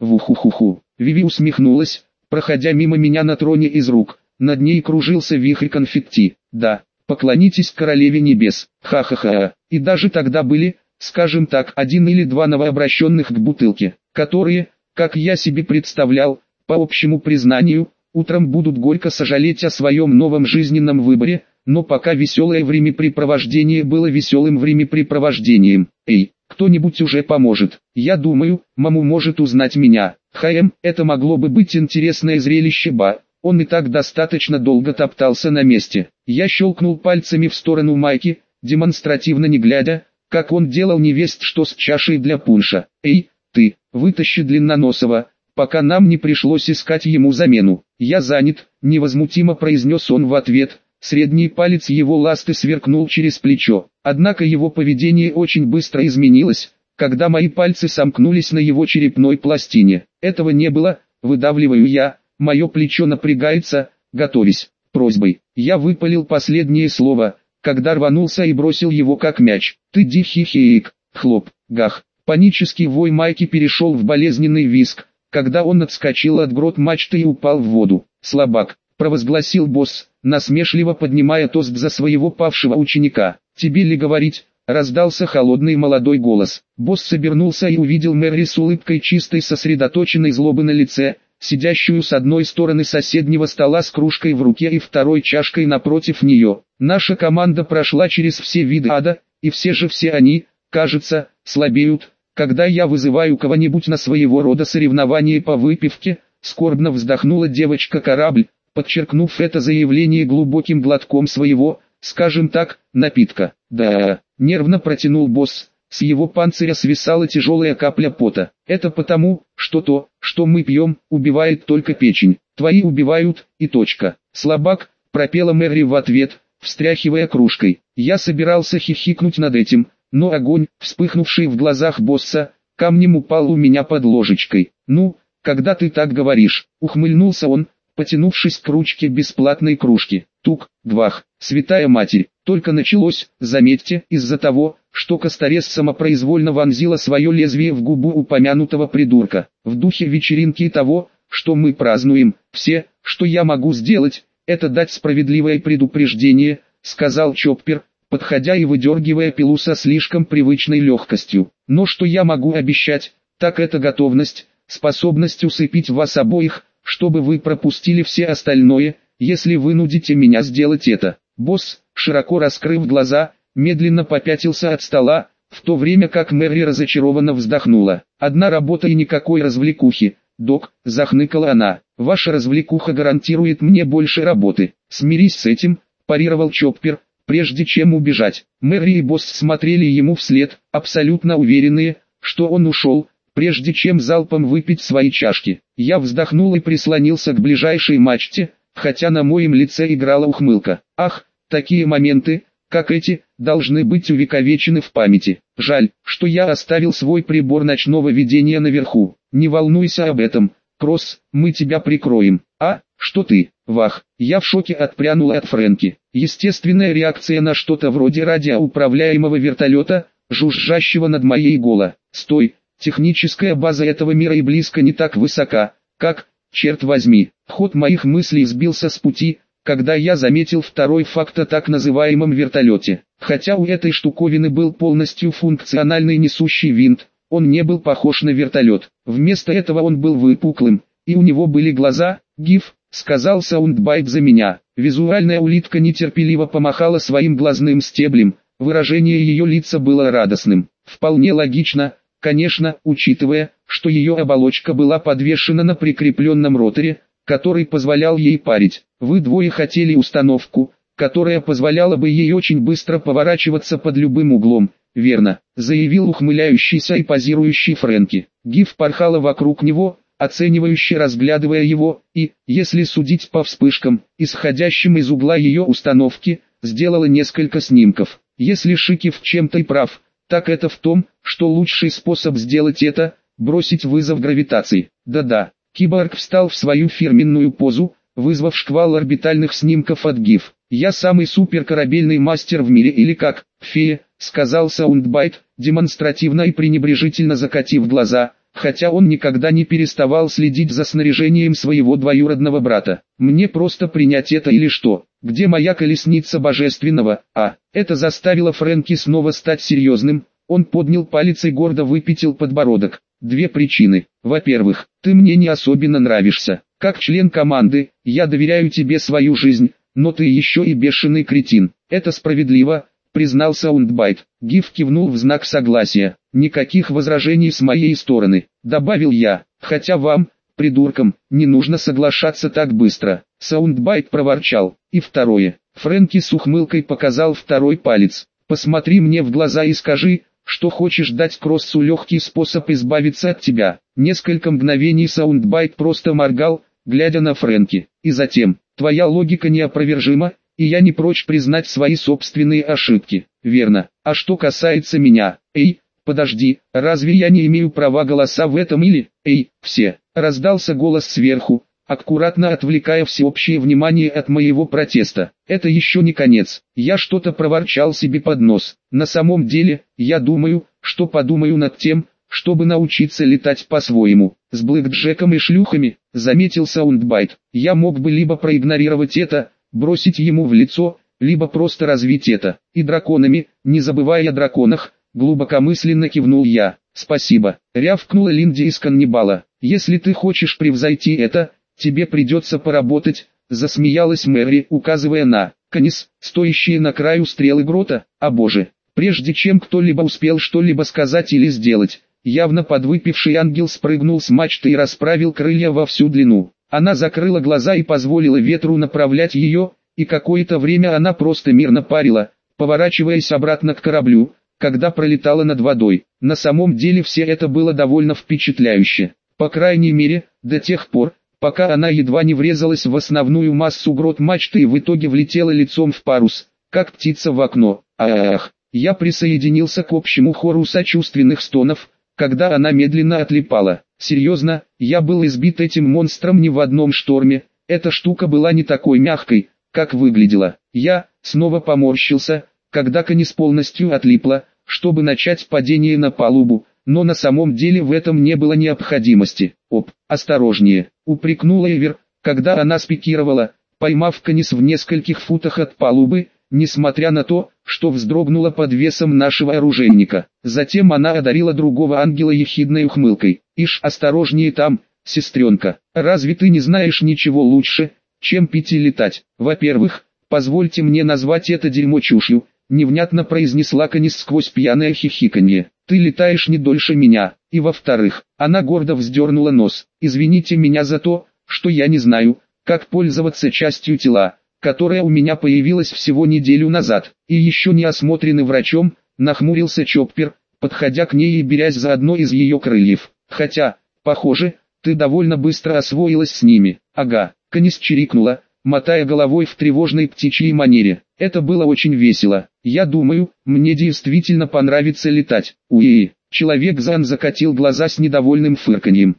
Вуху-ху-ху. Виви усмехнулась, проходя мимо меня на троне из рук. Над ней кружился вихрь конфетти. Да, поклонитесь королеве небес. Ха-ха-ха. И даже тогда были, скажем так, 1 или 2 новообращенных к бутылке, которые, как я себе представлял, по общему признанию, утром будут горько сожалеть о своем новом жизненном выборе, но пока веселое времяпрепровождение было веселым времяпрепровождением. Эй, кто-нибудь уже поможет. Я думаю, маму может узнать меня. Это могло бы быть интересное зрелище, ба. Он и так достаточно долго топтался на месте. Я щелкнул пальцами в сторону Майки, демонстративно не глядя, как он делал невесть что с чашей для пунша. Эй, ты, вытащи длинноносого, пока нам не пришлось искать ему замену. Я занят, невозмутимо произнес он в ответ. Средний палец его ласты сверкнул через плечо. Однако его поведение очень быстро изменилось, когда мои пальцы сомкнулись на его черепной пластине. Этого не было, выдавливаю я, мое плечо напрягается, готовясь. Просьбой. Я выпалил последнее слово, когда рванулся и бросил его как мяч. Ты дихихик, хлоп, гах. Панический вой Майки перешел в болезненный визг, когда он отскочил от грот мачты и упал в воду. Слабак, провозгласил босс, насмешливо поднимая тост за своего павшего ученика. Тебе ли говорить? Раздался холодный молодой голос. Босс обернулся и увидел Мэри с улыбкой чистой сосредоточенной злобы на лице, сидящую с одной стороны соседнего стола с кружкой в руке и второй чашкой напротив нее. Наша команда прошла через все виды ада, и все они, кажется, слабеют, когда я вызываю кого-нибудь на своего рода соревнование по выпивке. Скорбно вздохнула девочка-корабль, подчеркнув это заявление глубоким глотком своего, скажем так, напитка. Да, нервно протянул босс, с его панциря свисала тяжелая капля пота. Это потому, что то, что мы пьем, убивает только печень. Твои убивают, и точка. Слабак, пропела Мэри в ответ, встряхивая кружкой. Я собирался хихикнуть над этим, но огонь, вспыхнувший в глазах босса, камнем упал у меня под ложечкой. Ну, когда ты так говоришь, ухмыльнулся он, потянувшись к ручке бесплатной кружки. Тук, гвах, святая матерь, только началось, заметьте, из-за того, что Косторез самопроизвольно вонзила свое лезвие в губу упомянутого придурка. В духе вечеринки и того, что мы празднуем, все, что я могу сделать, это дать справедливое предупреждение, сказал Чоппер, подходя и выдергивая пилу со слишком привычной легкостью. Но что я могу обещать, так это готовность, способность усыпить вас обоих, чтобы вы пропустили все остальное, если вынудите меня сделать это. Босс, широко раскрыв глаза, медленно попятился от стола, в то время как Мэри разочарованно вздохнула. «Одна работа и никакой развлекухи, док», — захныкала она. «Ваша развлекуха гарантирует мне больше работы». «Смирись с этим», — парировал Чоппер, прежде чем убежать. Мэри и босс смотрели ему вслед, абсолютно уверенные, что он ушел, прежде чем залпом выпить свои чашки. Я вздохнул и прислонился к ближайшей мачте, хотя на моем лице играла ухмылка. Ах, такие моменты, как эти, должны быть увековечены в памяти. Жаль, что я оставил свой прибор ночного видения наверху. Не волнуйся об этом, Кросс, мы тебя прикроем. А, что ты? Вах, я в шоке отпрянула от Фрэнки. Естественная реакция на что-то вроде радиоуправляемого вертолета, жужжащего над моей голо. Стой, техническая база этого мира и близко не так высока, как, черт возьми. Ход моих мыслей сбился с пути, когда я заметил второй факт о так называемом вертолете. Хотя у этой штуковины был полностью функциональный несущий винт, он не был похож на вертолет. Вместо этого он был выпуклым, и у него были глаза. «Гиф», — сказал саундбайт за меня. Визуальная улитка нетерпеливо помахала своим глазным стеблем, выражение ее лица было радостным. Вполне логично, конечно, учитывая, что ее оболочка была подвешена на прикрепленном роторе, который позволял ей парить. Вы двое хотели установку, которая позволяла бы ей очень быстро поворачиваться под любым углом, верно, заявил ухмыляющийся и позирующий Фрэнки. Гиф порхала вокруг него, оценивающе разглядывая его, и, если судить по вспышкам, исходящим из угла ее установки, сделала несколько снимков. Если Шики в чем-то и прав, так это в том, что лучший способ сделать это – бросить вызов гравитации. Да-да, киборг встал в свою фирменную позу, вызвав шквал орбитальных снимков от ГИФ. «Я самый суперкорабельный мастер в мире или как, фея», — сказал саундбайт, демонстративно и пренебрежительно закатив глаза, хотя он никогда не переставал следить за снаряжением своего двоюродного брата. Мне просто принять это или что? Где моя колесница божественного? Это заставило Фрэнки снова стать серьезным. Он поднял палец и гордо выпятил подбородок. Две причины. Во-первых, ты мне не особенно нравишься. Как член команды, я доверяю тебе свою жизнь, но ты еще и бешеный кретин. Это справедливо, признал Саундбайт. Гиф кивнул в знак согласия. Никаких возражений с моей стороны, добавил я, хотя вам, придуркам, не нужно соглашаться так быстро. Саундбайт проворчал. И второе. Фрэнки с ухмылкой показал второй палец. Посмотри мне в глаза и скажи, что хочешь дать Кроссу легкий способ избавиться от тебя. Несколько мгновений Саундбайт просто моргал, глядя на Фрэнки. И затем, твоя логика неопровержима, и я не прочь признать свои собственные ошибки. Верно. А что касается меня, подожди, разве я не имею права голоса в этом или, все? Раздался голос сверху, аккуратно отвлекая всеобщее внимание от моего протеста. Это еще не конец. Я что-то проворчал себе под нос. На самом деле, я думаю, что подумаю над тем, чтобы научиться летать по-своему. С блэкджеком и шлюхами, заметил Саундбайт. Я мог бы либо проигнорировать это, бросить ему в лицо, либо просто развить это. И драконами, не забывая о драконах, глубокомысленно кивнул я. Спасибо, рявкнула Линди из каннибала. Если ты хочешь превзойти это, тебе придется поработать, засмеялась Мэри, указывая на конец, стоящие на краю стрелы грота. О боже, прежде чем кто-либо успел что-либо сказать или сделать, явно подвыпивший ангел спрыгнул с мачты и расправил крылья во всю длину. Она закрыла глаза и позволила ветру направлять ее, и какое-то время она просто мирно парила, поворачиваясь обратно к кораблю, когда пролетала над водой. На самом деле все это было довольно впечатляюще. По крайней мере, до тех пор, пока она едва не врезалась в основную массу грот мачты и в итоге влетела лицом в парус, как птица в окно. Ах! Я присоединился к общему хору сочувственных стонов, когда она медленно отлипала. Серьезно, я был избит этим монстром не в одном шторме, эта штука была не такой мягкой, как выглядела. Я снова поморщился, когда конец полностью отлипла, чтобы начать падение на палубу, но на самом деле в этом не было необходимости. Осторожнее, упрекнула Эвер, когда она спикировала, поймав конец в нескольких футах от палубы, несмотря на то, что вздрогнула под весом нашего оружейника. Затем она одарила другого ангела ехидной ухмылкой. «Ишь, осторожнее там, сестренка, разве ты не знаешь ничего лучше, чем пить и летать? Во-первых, позвольте мне назвать это дерьмо чушью», невнятно произнесла Канис сквозь пьяное хихиканье. «Ты летаешь не дольше меня». И во-вторых, она гордо вздернула нос. «Извините меня за то, что я не знаю, как пользоваться частью тела, которая у меня появилась всего неделю назад, и еще не осмотрены врачом», нахмурился Чоппер, подходя к ней и берясь за одно из ее крыльев. «Хотя, похоже, ты довольно быстро освоилась с ними». «Ага», Канис чирикнула, мотая головой в тревожной птичьей манере. «Это было очень весело. Я думаю, мне действительно понравится летать». Человек-Зан закатил глаза с недовольным фырканьем.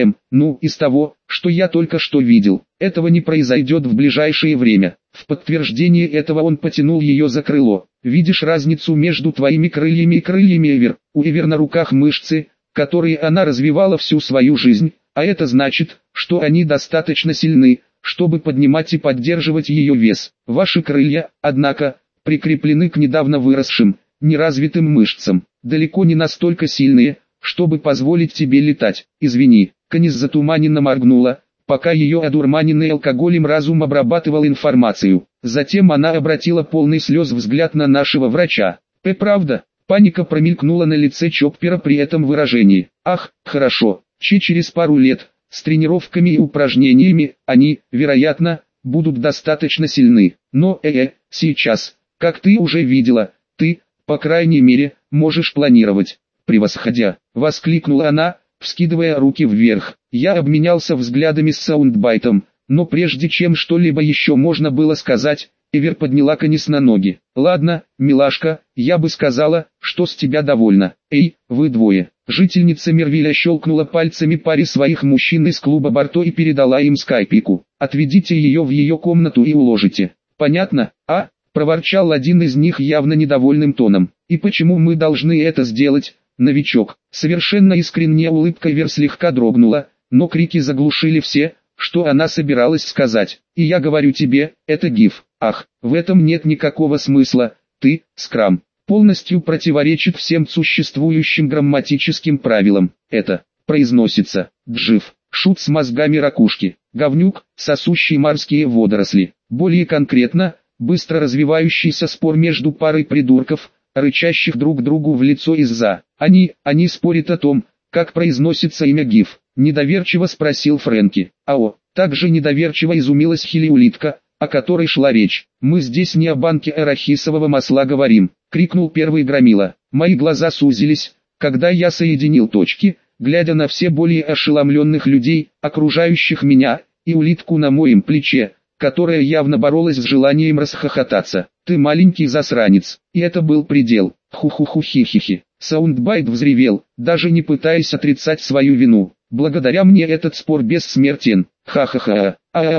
Из того, что я только что видел, этого не произойдет в ближайшее время». В подтверждение этого он потянул ее за крыло. «Видишь разницу между твоими крыльями и крыльями Эвер? У Эвер на руках мышцы, которые она развивала всю свою жизнь, а это значит, что они достаточно сильны, чтобы поднимать и поддерживать ее вес. Ваши крылья, однако, прикреплены к недавно выросшим, неразвитым мышцам, далеко не настолько сильные, чтобы позволить тебе летать. Извини». Канис затуманенно моргнула, пока ее одурманенный алкоголем разум обрабатывал информацию. Затем она обратила полный слез взгляд на нашего врача. «Правда?» Паника промелькнула на лице Чоппера при этом выражении. «Ах, хорошо, через пару лет, с тренировками и упражнениями, они, вероятно, будут достаточно сильны. Но, сейчас, как ты уже видела, ты, по крайней мере, можешь планировать». «Превосходя!» — воскликнула она, вскидывая руки вверх. Я обменялся взглядами с Саундбайтом, но прежде чем что-либо еще можно было сказать, Эвер подняла Канис на ноги. «Ладно, милашка, я бы сказала, что с тебя довольна. Вы двое». Жительница Мервиля щелкнула пальцами паре своих мужчин из клуба Барто и передала им скайпику. «Отведите ее в ее комнату и уложите». «Понятно, проворчал один из них явно недовольным тоном. «И почему мы должны это сделать?» новичок». Совершенно искренняя улыбка Эвер слегка дрогнула, но крики заглушили все, что она собиралась сказать. «И я говорю тебе, это гиф. Ах, в этом нет никакого смысла, ты, Скрам, полностью противоречит всем существующим грамматическим правилам. Это произносится джив, шут с мозгами ракушки, говнюк, сосущий морские водоросли». Более конкретно, быстро развивающийся спор между парой придурков, рычащих друг другу в лицо из-за. Они спорят о том, как произносится имя гиф. Недоверчиво спросил Фрэнки. «Ао», также недоверчиво изумилась Хелиулитка, о которой шла речь. «Мы здесь не о банке арахисового масла говорим», — крикнул первый громила. Мои глаза сузились, когда я соединил точки, глядя на все более ошеломленных людей, окружающих меня, и улитку на моем плече, которая явно боролась с желанием расхохотаться. «Ты маленький засранец». И это был предел. Ху-ху-ху-хи-хи-хи. Саундбайт взревел, даже не пытаясь отрицать свою вину. «Благодаря мне этот спор бессмертен. Ха-ха-ха.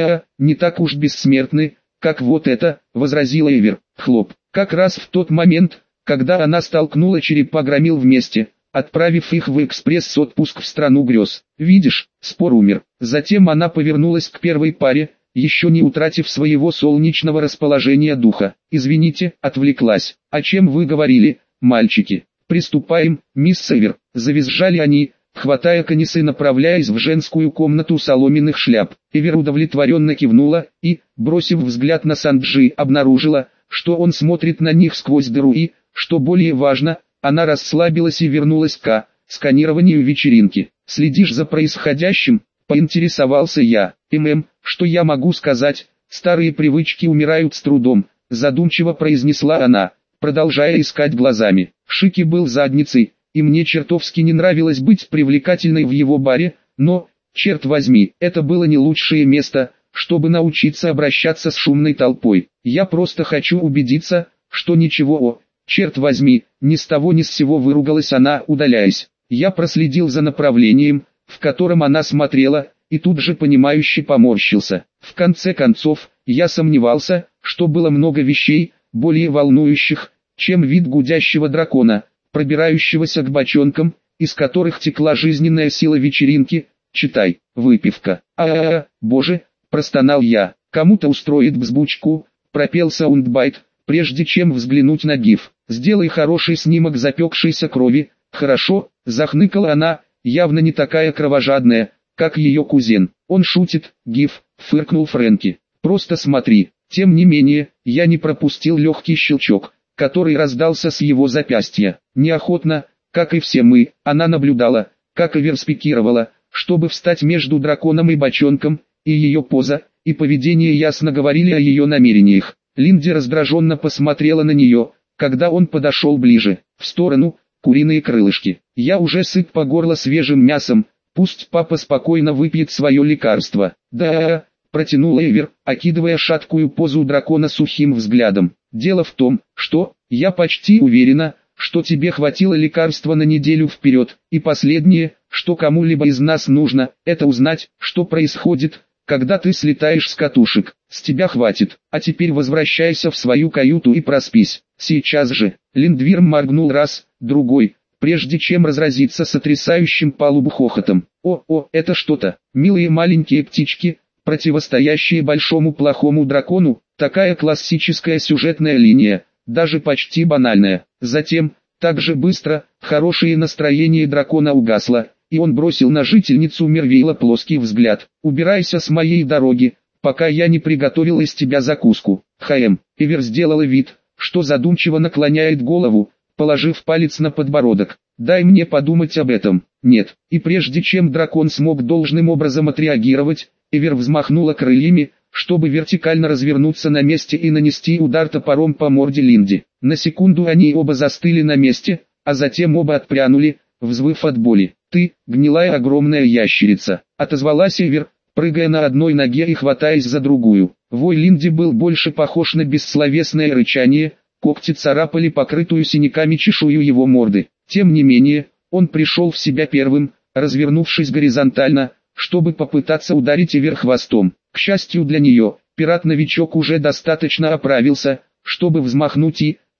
Не так уж бессмертны, как вот это», — возразила Эвер. Хлоп. Как раз в тот момент, когда она столкнула черепа громил вместе, отправив их в экспресс-отпуск в страну грез. «Видишь, спор умер». Затем она повернулась к первой паре, еще не утратив своего солнечного расположения духа. «Извините», — отвлеклась. «О чем вы говорили, мальчики?» «Приступаем, мисс Эвер», — завизжали они, хватая конец и направляясь в женскую комнату соломенных шляп. Эвер удовлетворенно кивнула и, бросив взгляд на Санджи, обнаружила, что он смотрит на них сквозь дыру и, что более важно, она расслабилась и вернулась к сканированию вечеринки. «Следишь за происходящим?» — поинтересовался я. Что я могу сказать, старые привычки умирают с трудом», — задумчиво произнесла она, продолжая искать глазами. Шики был задницей, и мне чертовски не нравилось быть привлекательной в его баре, но, черт возьми, это было не лучшее место, чтобы научиться обращаться с шумной толпой. Я просто хочу убедиться, что ничего, черт возьми, ни с того ни с сего выругалась она, удаляясь. Я проследил за направлением, в котором она смотрела, и тут же понимающе поморщился. В конце концов, я сомневался, что было много вещей, более волнующих, чем вид гудящего дракона, пробирающегося к бочонкам, из которых текла жизненная сила вечеринки, читай, выпивка. Боже, простонал я, кому-то устроит взбучку, пропел Саундбайт, прежде чем взглянуть на гиф. «Сделай хороший снимок запекшейся крови». «Хорошо», захныкала она, явно не такая кровожадная, как ее кузен. «Он шутит, гиф», фыркнул Фрэнки. «Просто смотри». Тем не менее, я не пропустил легкий щелчок, который раздался с его запястья. Неохотно, как и все мы, она наблюдала, как Эвер спикировала, чтобы встать между драконом и бочонком, и ее поза, и поведение ясно говорили о ее намерениях. Линди раздраженно посмотрела на нее, когда он подошел ближе, в сторону, куриные крылышки. «Я уже сыт по горло свежим мясом, пусть папа спокойно выпьет свое лекарство». «Да», протянула Эвер, окидывая шаткую позу дракона сухим взглядом. «Дело в том, что, я почти уверена, что тебе хватило лекарства на неделю вперед, и последнее, что кому-либо из нас нужно, это узнать, что происходит, когда ты слетаешь с катушек. С тебя хватит, а теперь возвращайся в свою каюту и проспись. Сейчас же». Линдвирм моргнул раз, другой, прежде чем разразиться сотрясающим палубу хохотом. Это что-то, милые маленькие птички, противостоящие большому плохому дракону, такая классическая сюжетная линия, даже почти банальная. Затем, так же быстро, хорошее настроение дракона угасло, и он бросил на жительницу Мервейла плоский взгляд. «Убирайся с моей дороги, пока я не приготовил из тебя закуску». Эвер сделала вид, что задумчиво наклоняет голову, положив палец на подбородок. «Дай мне подумать об этом». «Нет». И прежде чем дракон смог должным образом отреагировать, Эвер взмахнула крыльями, чтобы вертикально развернуться на месте и нанести удар топором по морде Линди. На секунду они оба застыли на месте, а затем оба отпрянули, взвыв от боли. «Ты, гнилая огромная ящерица», — отозвалась Эвер, прыгая на одной ноге и хватаясь за другую. Вой Линди был больше похож на бессловесное рычание, когти царапали покрытую синяками чешую его морды. Тем не менее, он пришел в себя первым, развернувшись горизонтально, чтобы попытаться ударить Эвер хвостом. К счастью для нее, пират-новичок уже достаточно оправился, чтобы взмахнуть и,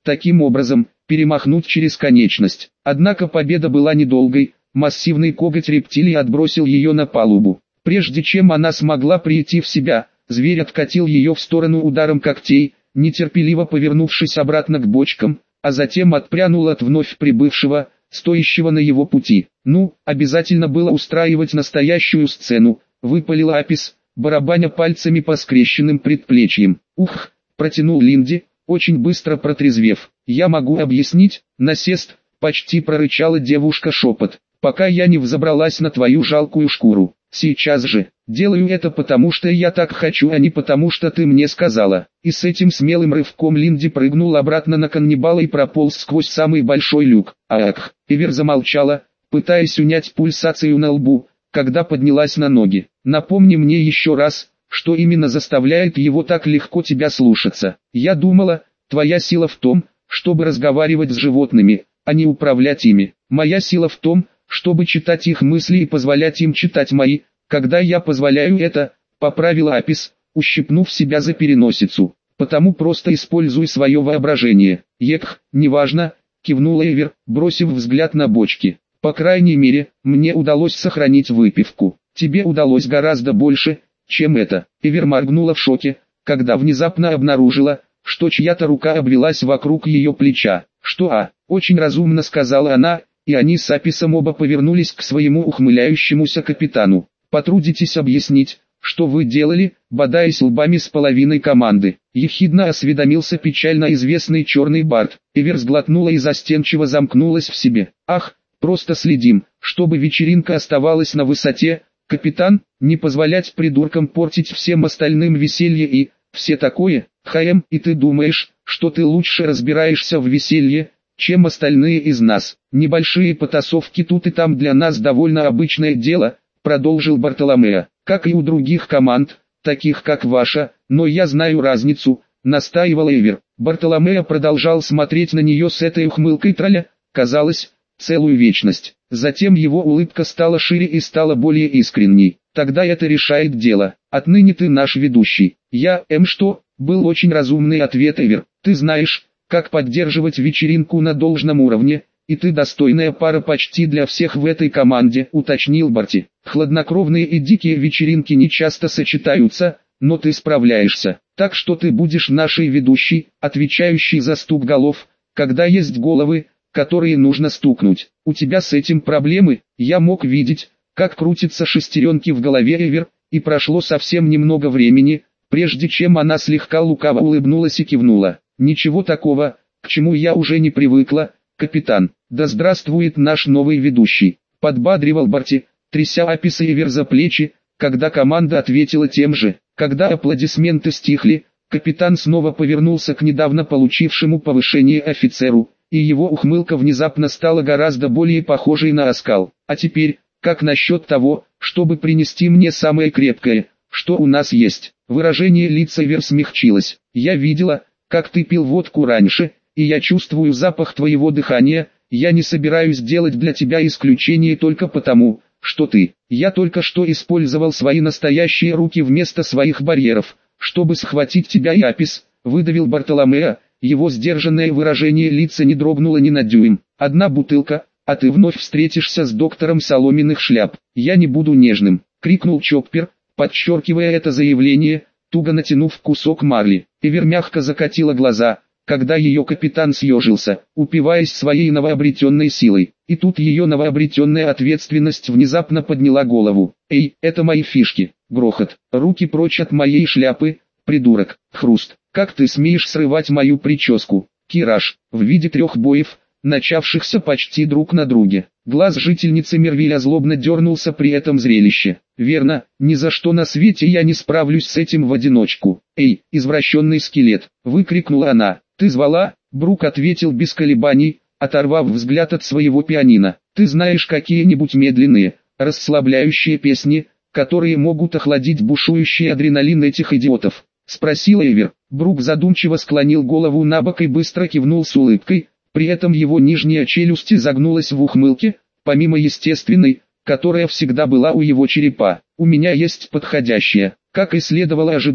таким образом, перемахнуть через конечность. Однако победа была недолгой, массивный коготь рептилии отбросил ее на палубу. Прежде чем она смогла прийти в себя, зверь откатил ее в сторону ударом когтей, нетерпеливо повернувшись обратно к бочкам, а затем отпрянул от вновь прибывшего, стоящего на его пути. «Ну, обязательно было устраивать настоящую сцену», — выпалил Апис, барабаня пальцами по скрещенным предплечьям. «Ух», — протянул Линди, очень быстро протрезвев. «Я могу объяснить, насест», — почти прорычала девушка шепот, «пока я не взобралась на твою жалкую шкуру. Сейчас же. Делаю это потому, что я так хочу, а не потому, что ты мне сказала». И с этим смелым рывком Линди прыгнул обратно на каннибала и прополз сквозь самый большой люк. «Ах!» Эвер замолчала, пытаясь унять пульсацию на лбу, когда поднялась на ноги. «Напомни мне еще раз, что именно заставляет его так легко тебя слушаться. Я думала, твоя сила в том, чтобы разговаривать с животными, а не управлять ими. Моя сила в том, чтобы читать их мысли и позволять им читать мои. Когда я позволяю это», — поправила Апис, ущипнув себя за переносицу. «Потому просто используй свое воображение». «Екх, неважно», — кивнула Эвер, бросив взгляд на бочки. «По крайней мере, мне удалось сохранить выпивку. Тебе удалось гораздо больше, чем это». Эвер моргнула в шоке, когда внезапно обнаружила, что чья-то рука обвелась вокруг ее плеча. «Что, очень разумно», — сказала она, и они с Аписом оба повернулись к своему ухмыляющемуся капитану. «Потрудитесь объяснить, что вы делали, бодаясь лбами с половиной команды?» Ехидно осведомился печально известный черный бард. Эвер сглотнула и застенчиво замкнулась в себе. «Ах, просто следим, чтобы вечеринка оставалась на высоте, капитан, не позволять придуркам портить всем остальным веселье и все такое. И ты думаешь, что ты лучше разбираешься в веселье, чем остальные из нас? Небольшие потасовки тут и там для нас довольно обычное дело», — продолжил Бартоломео, «как и у других команд, таких как ваша, но я знаю разницу», — настаивал Эвер. Бартоломео продолжал смотреть на нее с этой ухмылкой тролля, казалось, целую вечность. Затем его улыбка стала шире и стала более искренней. «Тогда это решает дело. Отныне ты наш ведущий». Что?» — был очень разумный ответ Эвер. «Ты знаешь, как поддерживать вечеринку на должном уровне, и ты достойная пара почти для всех в этой команде», — уточнил Барти. «Хладнокровные и дикие вечеринки не часто сочетаются, но ты справляешься. Так что ты будешь нашей ведущей, отвечающей за стук голов, когда есть головы, которые нужно стукнуть. У тебя с этим проблемы?» Я мог видеть, как крутятся шестеренки в голове Эвер, и прошло совсем немного времени, прежде чем она слегка лукаво улыбнулась и кивнула. «Ничего такого, к чему я уже не привыкла, капитан. Да здравствует наш новый ведущий», — подбадривал Барти, тряся Аписа и Эвер за плечи, когда команда ответила тем же. Когда аплодисменты стихли, капитан снова повернулся к недавно получившему повышение офицеру, и его ухмылка внезапно стала гораздо более похожей на оскал. «А теперь, как насчет того, чтобы принести мне самое крепкое, что у нас есть?» Выражение лица Эвер смягчилось. «Я видела, как ты пил водку раньше, и я чувствую запах твоего дыхания. Я не собираюсь делать для тебя исключение только потому, что ты. Я только что использовал свои настоящие руки вместо своих барьеров, чтобы схватить тебя». И Апис, выдавил Бартоломео, его сдержанное выражение лица не дрогнуло ни на дюйм. «Одна бутылка, а ты вновь встретишься с доктором соломенных шляп. Я не буду нежным», — крикнул Чоппер, подчеркивая это заявление, туго натянув кусок марли. Эвер мягко закатила глаза, когда ее капитан съежился, упиваясь своей новообретенной силой. И тут ее новообретенная ответственность внезапно подняла голову. «Эй, это мои фишки!» Грохот. «Руки прочь от моей шляпы, придурок!» Хруст. «Как ты смеешь срывать мою прическу?» Кираж. В виде 3 боев, начавшихся почти друг на друге. Глаз жительницы Мервиля злобно дернулся при этом зрелище. «Верно, ни за что на свете я не справлюсь с этим в одиночку». «Эй, извращенный скелет!» — выкрикнула она. «Ты звала?» — Брук ответил без колебаний, оторвав взгляд от своего пианино. «Ты знаешь какие-нибудь медленные, расслабляющие песни, которые могут охладить бушующий адреналин этих идиотов?» — спросила Эвер. Брук задумчиво склонил голову набок и быстро кивнул с улыбкой, при этом его нижняя челюсть загнулась в ухмылке, помимо естественной, которая всегда была у его черепа. «У меня есть подходящее». Как и следовало ожидать,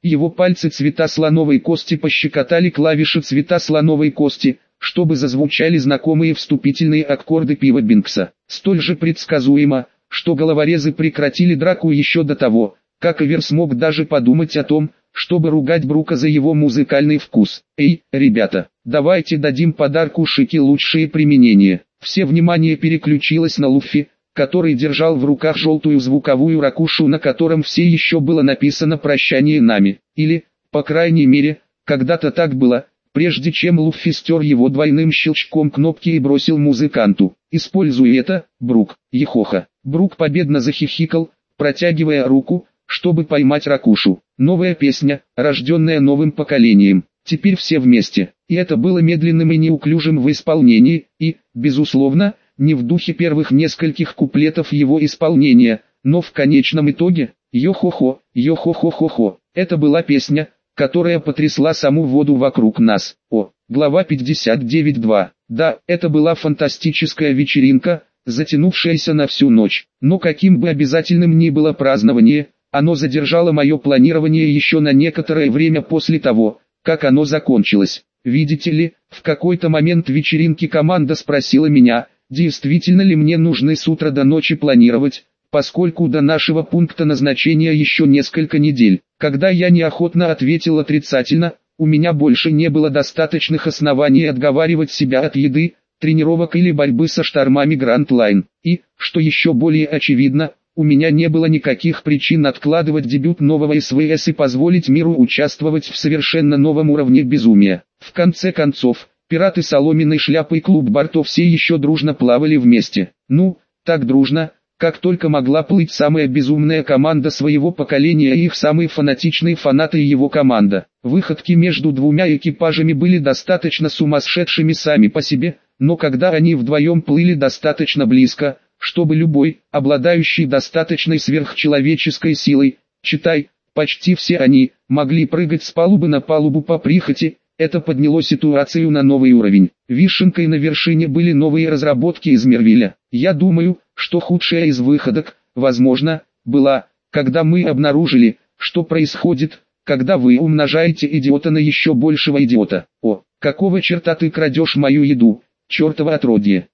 Его пальцы цвета слоновой кости пощекотали клавиши цвета слоновой кости, чтобы зазвучали знакомые вступительные аккорды пива Бинкса. Столь же предсказуемо, что головорезы прекратили драку еще до того, как Ивер смог даже подумать о том, чтобы ругать Брука за его музыкальный вкус. «Эй, ребята, давайте дадим подарку Шике лучшее применение». Все внимание переключилось на Луффи, который держал в руках желтую звуковую ракушу, на котором все еще было написано «Прощание нами». Или, по крайней мере, когда-то так было, прежде чем Луффи стер его двойным щелчком кнопки и бросил музыканту. «Используй это, Брук». Ехоха. Брук победно захихикал, протягивая руку, чтобы поймать ракушу. Новая песня, рожденная новым поколением. Теперь все вместе. И это было медленным и неуклюжим в исполнении, и, безусловно, не в духе первых нескольких куплетов его исполнения, но в конечном итоге, йо-хо-хо, йо-хо-хо-хо-хо. Это была песня, которая потрясла саму воду вокруг нас. Глава 59.2. Да, это была фантастическая вечеринка, затянувшаяся на всю ночь. Но каким бы обязательным ни было празднование, оно задержало мое планирование еще на некоторое время после того, как оно закончилось. Видите ли, в какой-то момент вечеринки команда спросила меня, действительно ли мне нужно с утра до ночи планировать, поскольку до нашего пункта назначения еще несколько недель. Когда я неохотно ответил отрицательно, у меня больше не было достаточных оснований отговаривать себя от еды, тренировок или борьбы со штормами Гранд Лайн. И, что еще более очевидно, у меня не было никаких причин откладывать дебют нового СВС и позволить миру участвовать в совершенно новом уровне безумия. В конце концов, пираты соломенной шляпы и клуб Барто все еще дружно плавали вместе. Ну, так дружно, как только могла плыть самая безумная команда своего поколения и их самые фанатичные фанаты и его команда. Выходки между двумя экипажами были достаточно сумасшедшими сами по себе, но когда они вдвоем плыли достаточно близко, чтобы любой, обладающий достаточной сверхчеловеческой силой, читай, почти все они, могли прыгать с палубы на палубу по прихоти, это подняло ситуацию на новый уровень. Вишенкой на вершине были новые разработки из Мервиля. Я думаю, что худшая из выходок, возможно, была, когда мы обнаружили, что происходит, когда вы умножаете идиота на еще большего идиота. Какого черта ты крадешь мою еду, чертово отродье?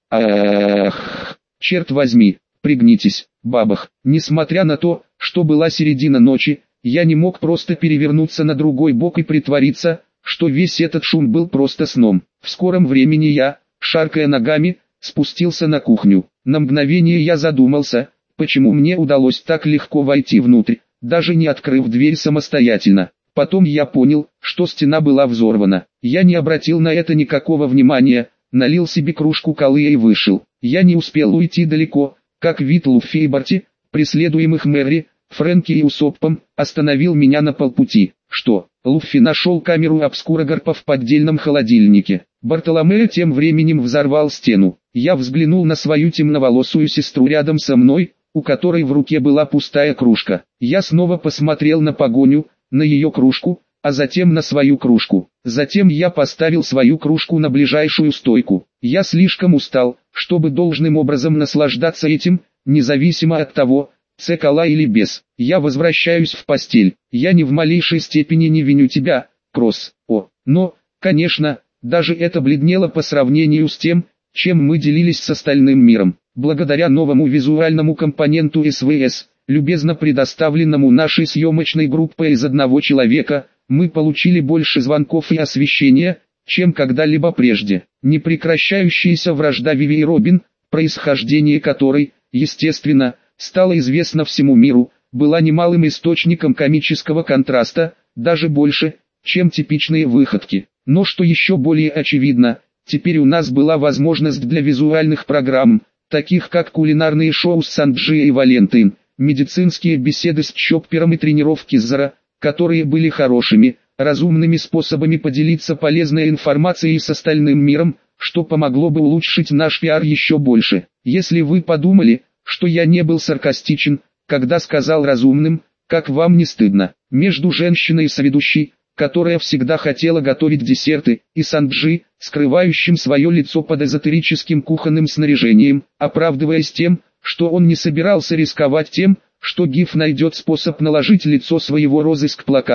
Ах, черт возьми, пригнитесь, бабах. Несмотря на то, что была середина ночи, я не мог просто перевернуться на другой бок и притвориться, что весь этот шум был просто сном. В скором времени я, шаркая ногами, спустился на кухню. На мгновение я задумался, почему мне удалось так легко войти внутрь, даже не открыв дверь самостоятельно. Потом я понял, что стена была взорвана. Я не обратил на это никакого внимания, налил себе кружку колы и вышел. Я не успел уйти далеко, как вид Луффи и Барти, преследуемых Мэри, Фрэнки и Усоппом, остановил меня на полпути. Что? Луффи нашел камеру обскурогорпа в поддельном холодильнике. Бартоломео тем временем взорвал стену. Я взглянул на свою темноволосую сестру рядом со мной, у которой в руке была пустая кружка. Я снова посмотрел на погоню, на ее кружку, а затем на свою кружку. Затем я поставил свою кружку на ближайшую стойку. Я слишком устал, чтобы должным образом наслаждаться этим, независимо от того, кола или без. Я возвращаюсь в постель. Я ни в малейшей степени не виню тебя, Кросс. Но, конечно, даже это бледнело по сравнению с тем, чем мы делились с остальным миром. Благодаря новому визуальному компоненту СВС, любезно предоставленному нашей съемочной группой из одного человека, мы получили больше звонков и освещения, чем когда-либо прежде. Непрекращающаяся вражда Виви и Робин, происхождение которой, естественно, стало известно всему миру, была немалым источником комического контраста, даже больше, чем типичные выходки. Но что еще более очевидно, теперь у нас была возможность для визуальных программ, таких как кулинарные шоу с Санджи и Валентин, медицинские беседы с Чоппером и тренировки Зара, которые были хорошими, разумными способами поделиться полезной информацией с остальным миром, что помогло бы улучшить наш пиар еще больше. Если вы подумали, что я не был саркастичен, когда сказал разумным, как вам не стыдно. Между женщиной и соведущей, которая всегда хотела готовить десерты, и Санджи, скрывающим свое лицо под эзотерическим кухонным снаряжением, оправдываясь тем, что он не собирался рисковать тем, что Гиф найдет способ наложить лицо своего розыск-плаката,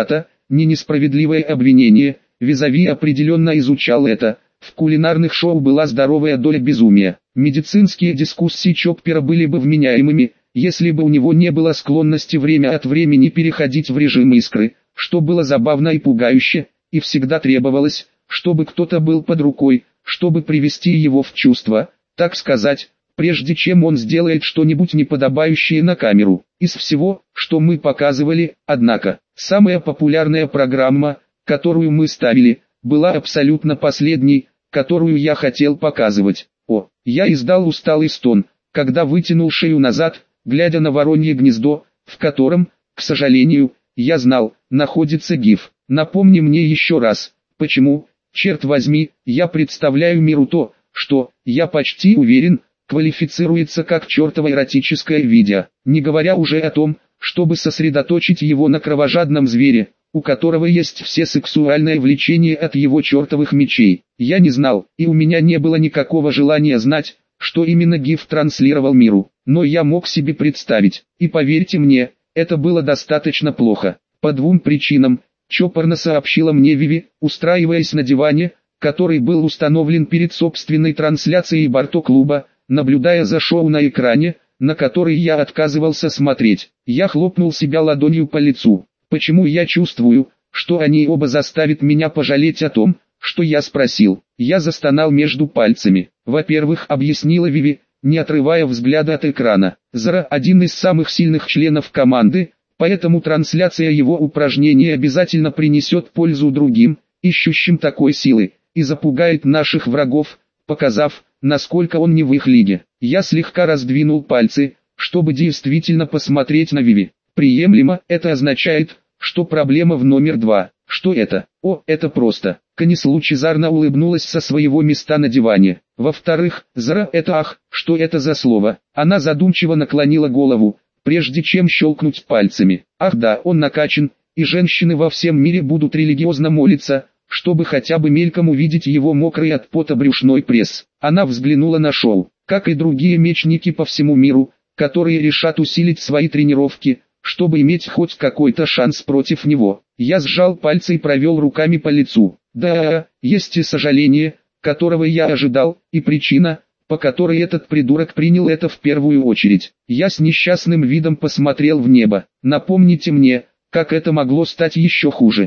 не несправедливое обвинение, визави определенно изучал это. В кулинарных шоу была здоровая доля безумия. Медицинские дискуссии Чоппера были бы вменяемыми, если бы у него не было склонности время от времени переходить в режим искры, что было забавно и пугающе, и всегда требовалось, чтобы кто-то был под рукой, чтобы привести его в чувство, так сказать, прежде чем он сделает что-нибудь неподобающее на камеру. Из всего, что мы показывали, однако, самая популярная программа, которую мы ставили, была абсолютно последней, которую я хотел показывать. Я издал усталый стон, когда вытянул шею назад, глядя на воронье гнездо, в котором, к сожалению, я знал, находится Гиф. Напомни мне еще раз, почему, черт возьми, я представляю миру то, что, я почти уверен, квалифицируется как чертово эротическое видео, не говоря уже о том, чтобы сосредоточить его на кровожадном звере, у которого есть все сексуальное влечение от его чертовых мечей. Я не знал, и у меня не было никакого желания знать, что именно Гиф транслировал миру, но я мог себе представить, и поверьте мне, это было достаточно плохо. По двум причинам, чопорно сообщила мне Виви, устраиваясь на диване, который был установлен перед собственной трансляцией Барто-клуба, наблюдая за шоу на экране, на который я отказывался смотреть. Я хлопнул себя ладонью по лицу. Почему я чувствую, что они оба заставят меня пожалеть о том, что я спросил? Я застонал между пальцами. Во-первых, объяснила Виви, не отрывая взгляда от экрана. Зара один из самых сильных членов команды, поэтому трансляция его упражнений обязательно принесет пользу другим, ищущим такой силы, и запугает наших врагов, показав, насколько он не в их лиге. Я слегка раздвинул пальцы, чтобы действительно посмотреть на Виви. Приемлемо, это означает, что проблема в номер 2. Что это? Это просто. Канис лучезарно улыбнулась со своего места на диване. Во-вторых, Зара это ах, что это за слово? Она задумчиво наклонила голову, прежде чем щелкнуть пальцами. Ах да, он накачан, и женщины во всем мире будут религиозно молиться, чтобы хотя бы мельком увидеть его мокрый от пота брюшной пресс. Она взглянула на шоу, как и другие мечники по всему миру, которые решат усилить свои тренировки, чтобы иметь хоть какой-то шанс против него. Я сжал пальцы и провел руками по лицу. Да, есть и сожаление, которого я ожидал, и причина, по которой этот придурок принял это в первую очередь. Я с несчастным видом посмотрел в небо. Напомните мне, как это могло стать еще хуже.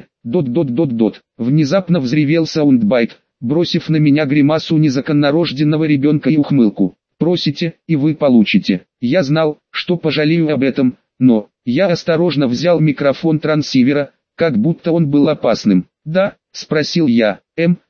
Дот. Внезапно взревел саундбайт, бросив на меня гримасу незаконнорожденного ребенка и ухмылку. Просите, и вы получите. Я знал, что пожалею об этом, но я осторожно взял микрофон трансивера, как будто он был опасным. «Да?» – спросил я.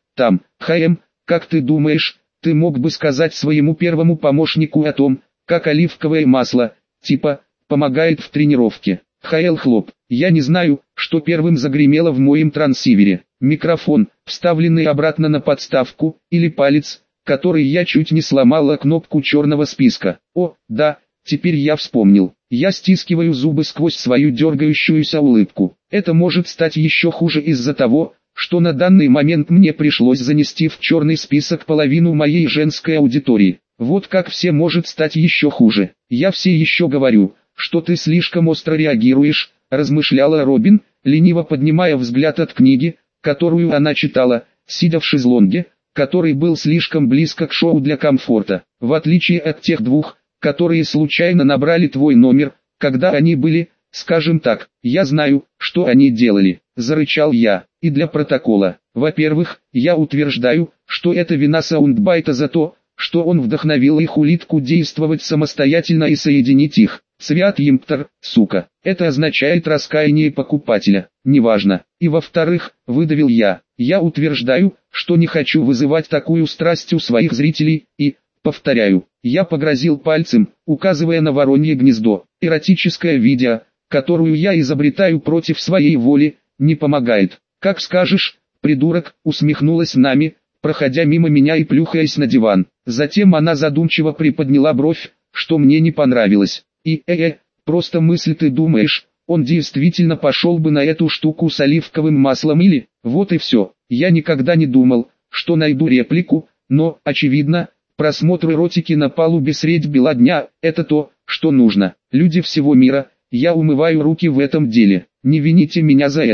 Как ты думаешь, ты мог бы сказать своему первому помощнику о том, как оливковое масло, помогает в тренировке?» Хлоп. Я не знаю, что первым загремело в моем трансивере. Микрофон, вставленный обратно на подставку, или палец, который я чуть не сломал о кнопку черного списка. Да, теперь я вспомнил. Я стискиваю зубы сквозь свою дергающуюся улыбку. Это может стать еще хуже из-за того, что на данный момент мне пришлось занести в черный список половину моей женской аудитории. Вот как все может стать еще хуже. Я все еще говорю, что ты слишком остро реагируешь, размышляла Робин, лениво поднимая взгляд от книги, которую она читала, сидя в шезлонге, который был слишком близко к шоу для комфорта. В отличие от тех двух, которые случайно набрали твой номер, когда они были, скажем так, я знаю, что они делали, зарычал я. И для протокола, во-первых, я утверждаю, что это вина саундбайта за то, что он вдохновил их улитку действовать самостоятельно и соединить их. Свят Имптер, сука, это означает раскаяние покупателя, неважно. И во-вторых, выдавил я утверждаю, что не хочу вызывать такую страсть у своих зрителей, и, повторяю, я погрозил пальцем, указывая на воронье гнездо. Эротическое видео, которую я изобретаю против своей воли, не помогает. Как скажешь, придурок, усмехнулась Нами, проходя мимо меня и плюхаясь на диван. Затем она задумчиво приподняла бровь, что мне не понравилось. Просто мысль, ты думаешь, он действительно пошел бы на эту штуку с оливковым маслом или, вот и все. Я никогда не думал, что найду реплику, но, очевидно, просмотр эротики на палубе средь бела дня – это то, что нужно. Люди всего мира, я умываю руки в этом деле. Не вините меня за это.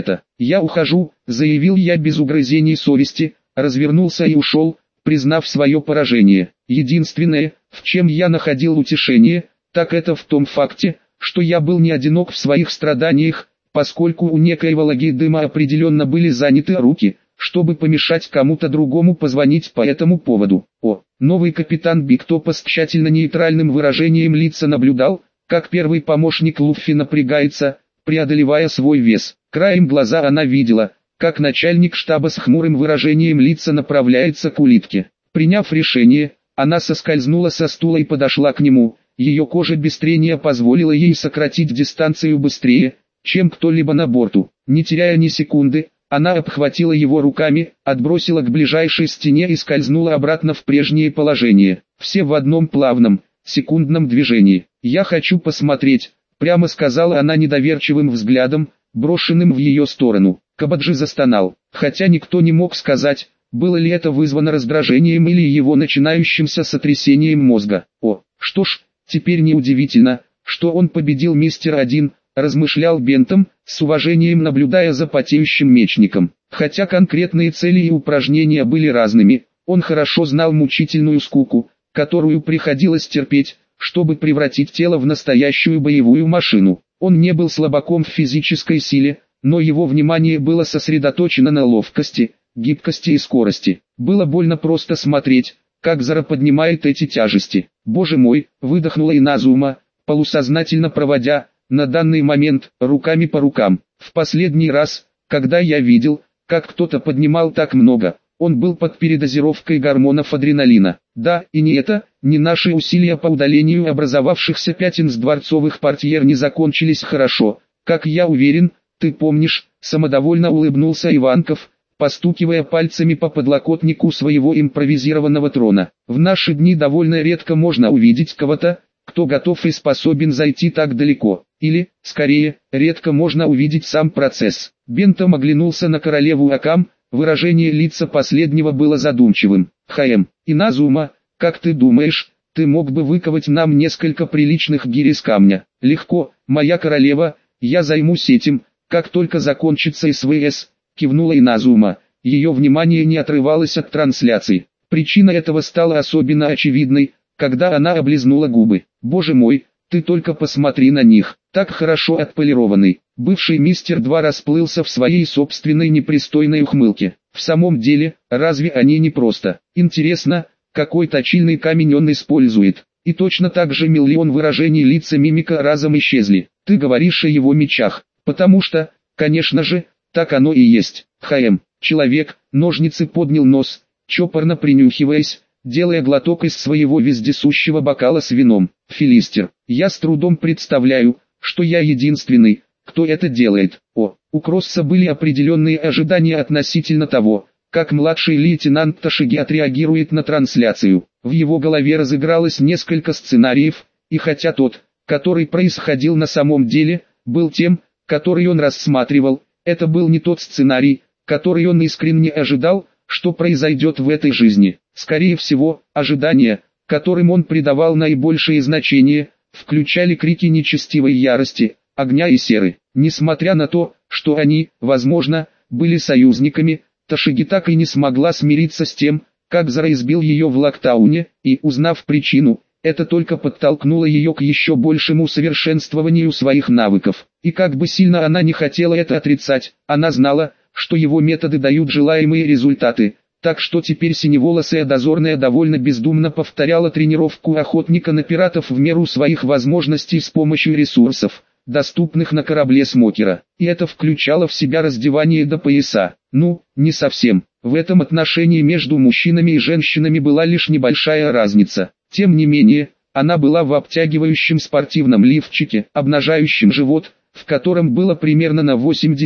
«Я ухожу», — заявил я без угрызений совести, развернулся и ушел, признав свое поражение. Единственное, в чем я находил утешение, так это в том факте, что я был не одинок в своих страданиях, поскольку у некоего Лагидыма определенно были заняты руки, чтобы помешать кому-то другому позвонить по этому поводу. Новый капитан Биктопа с тщательно нейтральным выражением лица наблюдал, как первый помощник Луффи напрягается, преодолевая свой вес. Краем глаза она видела, как начальник штаба с хмурым выражением лица направляется к улитке. Приняв решение, она соскользнула со стула и подошла к нему. Ее кожа без трения позволила ей сократить дистанцию быстрее, чем кто-либо на борту. Не теряя ни секунды, она обхватила его руками, отбросила к ближайшей стене и скользнула обратно в прежнее положение. Все в одном плавном, секундном движении. «Я хочу посмотреть», — прямо сказала она недоверчивым взглядом, брошенным в ее сторону. Кабаджи застонал, хотя никто не мог сказать, было ли это вызвано раздражением или его начинающимся сотрясением мозга. Что ж, теперь неудивительно, что он победил мистер 1, размышлял Бентам, с уважением наблюдая за потеющим мечником. Хотя конкретные цели и упражнения были разными, он хорошо знал мучительную скуку, которую приходилось терпеть, чтобы превратить тело в настоящую боевую машину. Он не был слабаком в физической силе, но его внимание было сосредоточено на ловкости, гибкости и скорости. Было больно просто смотреть, как Зара поднимает эти тяжести. «Боже мой!» — выдохнула Иназума, полусознательно проводя, на данный момент, руками по рукам. «В последний раз, когда я видел, как кто-то поднимал так много, он был под передозировкой гормонов адреналина. Да, и не это, ни наши усилия по удалению образовавшихся пятен с дворцовых портьер не закончились хорошо, как я уверен, ты помнишь», — самодовольно улыбнулся Иванков, постукивая пальцами по подлокотнику своего импровизированного трона. «В наши дни довольно редко можно увидеть кого-то, кто готов и способен зайти так далеко. Или, скорее, редко можно увидеть сам процесс». Бентам оглянулся на королеву Акам, выражение лица последнего было задумчивым. «Иназума, как ты думаешь, ты мог бы выковать нам несколько приличных гирь из камня?» «Легко, моя королева, я займусь этим, как только закончится СВС», кивнула Иназума. Ее внимание не отрывалось от трансляции. Причина этого стала особенно очевидной, когда она облизнула губы. «Боже мой, ты только посмотри на них, так хорошо отполированы». Бывший мистер 2 расплылся в своей собственной непристойной ухмылке. «В самом деле, разве они не просто? Интересно, какой точильный камень он использует?» И точно так же миллион выражений лица мимика разом исчезли. «Ты говоришь о его мечах, потому что, конечно же, так оно и есть». Человек, ножницы поднял нос, чопорно принюхиваясь, делая глоток из своего вездесущего бокала с вином. «Филистер, я с трудом представляю, что я единственный, кто это делает». У Кросса были определенные ожидания относительно того, как младший лейтенант Ташиги отреагирует на трансляцию. В его голове разыгралось несколько сценариев, и хотя тот, который происходил на самом деле, был тем, который он рассматривал, это был не тот сценарий, который он искренне ожидал, что произойдет в этой жизни. Скорее всего, ожидания, которым он придавал наибольшее значение, включали крики нечестивой ярости, огня и серы. Несмотря на то, что они, возможно, были союзниками, Ташиги так и не смогла смириться с тем, как Зара избил ее в Лактауне, и, узнав причину, это только подтолкнуло ее к еще большему совершенствованию своих навыков. И как бы сильно она не хотела это отрицать, она знала, что его методы дают желаемые результаты. Так что теперь синеволосая дозорная довольно бездумно повторяла тренировку охотника на пиратов в меру своих возможностей с помощью ресурсов, доступных на корабле Смокера. И это включало в себя раздевание до пояса. Ну, не совсем. В этом отношении между мужчинами и женщинами была лишь небольшая разница. Тем не менее, она была в обтягивающем спортивном лифчике, обнажающем живот, в котором было примерно на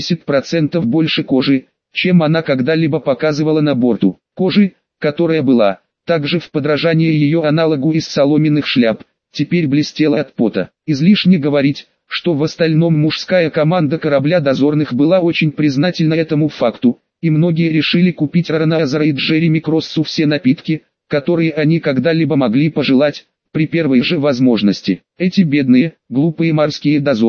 80% больше кожи, чем она когда-либо показывала на борту. Кожи, которая была, также в подражании ее аналогу из соломенных шляп, теперь блестела от пота. Излишне говорить, что в остальном мужская команда корабля дозорных была очень признательна этому факту, и многие решили купить Рорана Азара и Джереми Кроссу все напитки, которые они когда-либо могли пожелать, при первой же возможности. Эти бедные, глупые морские дозорные,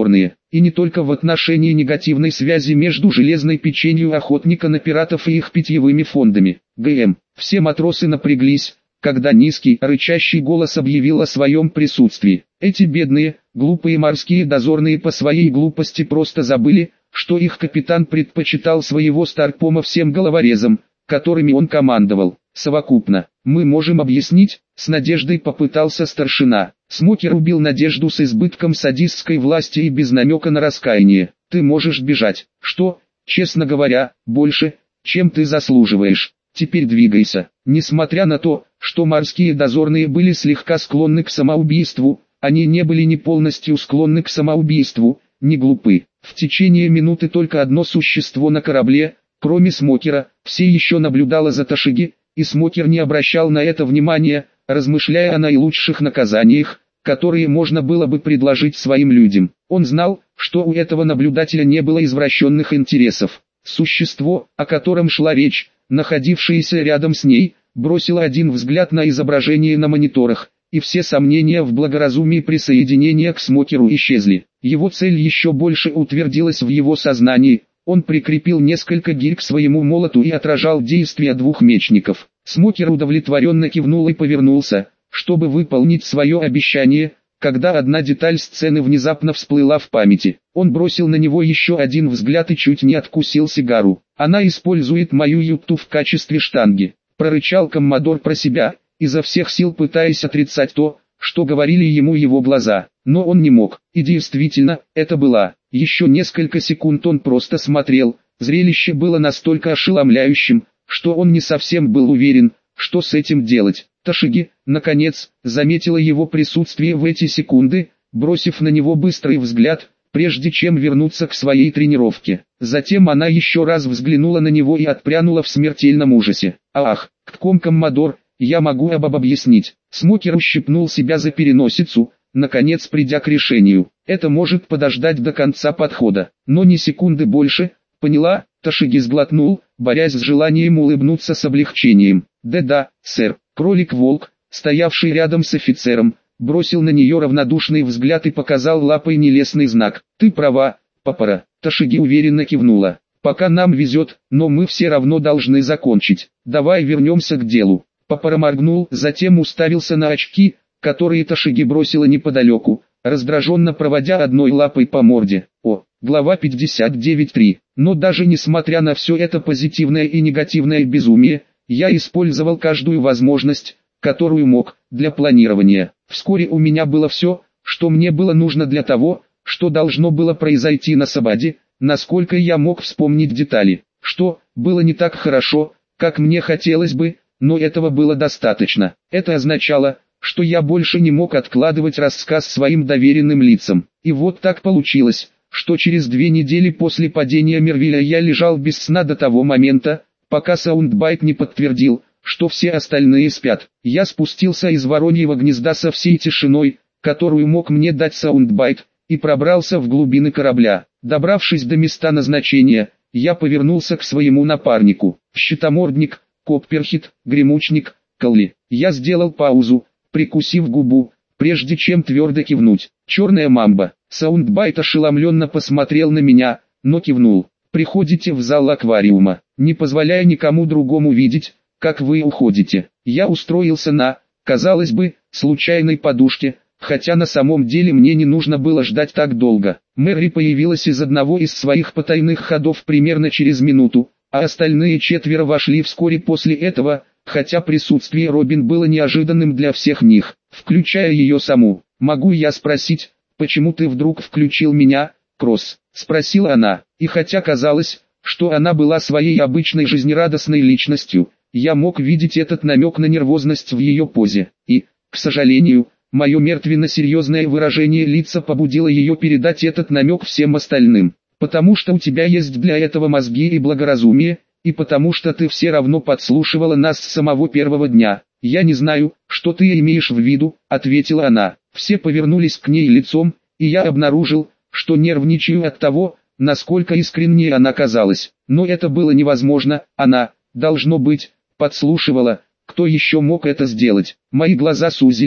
и не только в отношении негативной связи между железной печенью охотника на пиратов и их питьевыми фондами. ГМ. Все матросы напряглись, когда низкий, рычащий голос объявил о своем присутствии. Эти бедные, глупые морские дозорные по своей глупости просто забыли, что их капитан предпочитал своего старпома всем головорезам, которыми он командовал. Совокупно, мы можем объяснить, с надеждой попытался старшина. Смокер убил Надежду с избытком садистской власти и без намека на раскаяние. Ты можешь бежать. Что, честно говоря, больше, чем ты заслуживаешь. Теперь двигайся. Несмотря на то, что морские дозорные были слегка склонны к самоубийству, они не были ни полностью склонны к самоубийству, ни глупы. В течение минуты только одно существо на корабле, кроме Смокера, все еще наблюдало за Тошиги, и Смокер не обращал на это внимания, размышляя о наилучших наказаниях, которые можно было бы предложить своим людям. Он знал, что у этого наблюдателя не было извращенных интересов. Существо, о котором шла речь, находившееся рядом с ней, бросило один взгляд на изображение на мониторах, и все сомнения в благоразумии присоединения к Смокеру исчезли. Его цель еще больше утвердилась в его сознании. Он прикрепил несколько гирь к своему молоту и отражал действия двух мечников. Смокер удовлетворенно кивнул и повернулся, чтобы выполнить свое обещание, когда одна деталь сцены внезапно всплыла в памяти. Он бросил на него еще один взгляд и чуть не откусил сигару. «Она использует мою юту в качестве штанги», — прорычал коммодор про себя, изо всех сил пытаясь отрицать то, что говорили ему его глаза. Но он не мог, и действительно, это была. Еще несколько секунд он просто смотрел, зрелище было настолько ошеломляющим, что он не совсем был уверен, что с этим делать. Тошиги, наконец, заметила его присутствие в эти секунды, бросив на него быстрый взгляд, прежде чем вернуться к своей тренировке. Затем она еще раз взглянула на него и отпрянула в смертельном ужасе. «Ах, коммодор, я могу объяснить». Смокер ущипнул себя за переносицу, наконец придя к решению. Это может подождать до конца подхода, но ни секунды больше, поняла? Тошиги сглотнул, борясь с желанием улыбнуться с облегчением. «Да-да, сэр». Кролик-волк, стоявший рядом с офицером, бросил на нее равнодушный взгляд и показал лапой нелестный знак. «Ты права, Папара». Тошиги уверенно кивнула. «Пока нам везет, но мы все равно должны закончить. Давай вернемся к делу». Папара моргнул, затем уставился на очки, которые Тошиги бросила неподалеку, раздраженно проводя одной лапой по морде. Глава 59.3. Но даже несмотря на все это позитивное и негативное безумие, я использовал каждую возможность, которую мог, для планирования. Вскоре у меня было все, что мне было нужно для того, что должно было произойти на Сабаде, насколько я мог вспомнить детали. Что, было не так хорошо, как мне хотелось бы, но этого было достаточно. Это означало, что я больше не мог откладывать рассказ своим доверенным лицам. И вот так получилось, что через 2 недели после падения Мервиля я лежал без сна до того момента, пока Саундбайт не подтвердил, что все остальные спят. Я спустился из вороньего гнезда со всей тишиной, которую мог мне дать Саундбайт, и пробрался в глубины корабля. Добравшись до места назначения, я повернулся к своему напарнику. Щитомордник, Копперхит, Гремучник, Колли. Я сделал паузу, прикусив губу, прежде чем твердо кивнуть. «Черная мамба». Саундбайт ошеломленно посмотрел на меня, но кивнул. «Приходите в зал аквариума, не позволяя никому другому видеть, как вы уходите». Я устроился на, казалось бы, случайной подушке, хотя на самом деле мне не нужно было ждать так долго. Мэри появилась из одного из своих потайных ходов примерно через минуту, а остальные 4 вошли вскоре после этого, хотя присутствие Робин было неожиданным для всех них, включая ее саму. «Могу я спросить, почему ты вдруг включил меня, Кросс?» — спросила она, и хотя казалось, что она была своей обычной жизнерадостной личностью, я мог видеть этот намек на нервозность в ее позе, и, к сожалению, мое мертвенно-серьезное выражение лица побудило ее передать этот намек всем остальным. «Потому что у тебя есть для этого мозги и благоразумие, и потому что ты все равно подслушивала нас с самого первого дня». «Я не знаю, что ты имеешь в виду», — ответила она. Все повернулись к ней лицом, и я обнаружил, что нервничаю от того, насколько искренней она казалась. Но это было невозможно, она, должно быть, подслушивала, кто еще мог это сделать. Мои глаза сузились,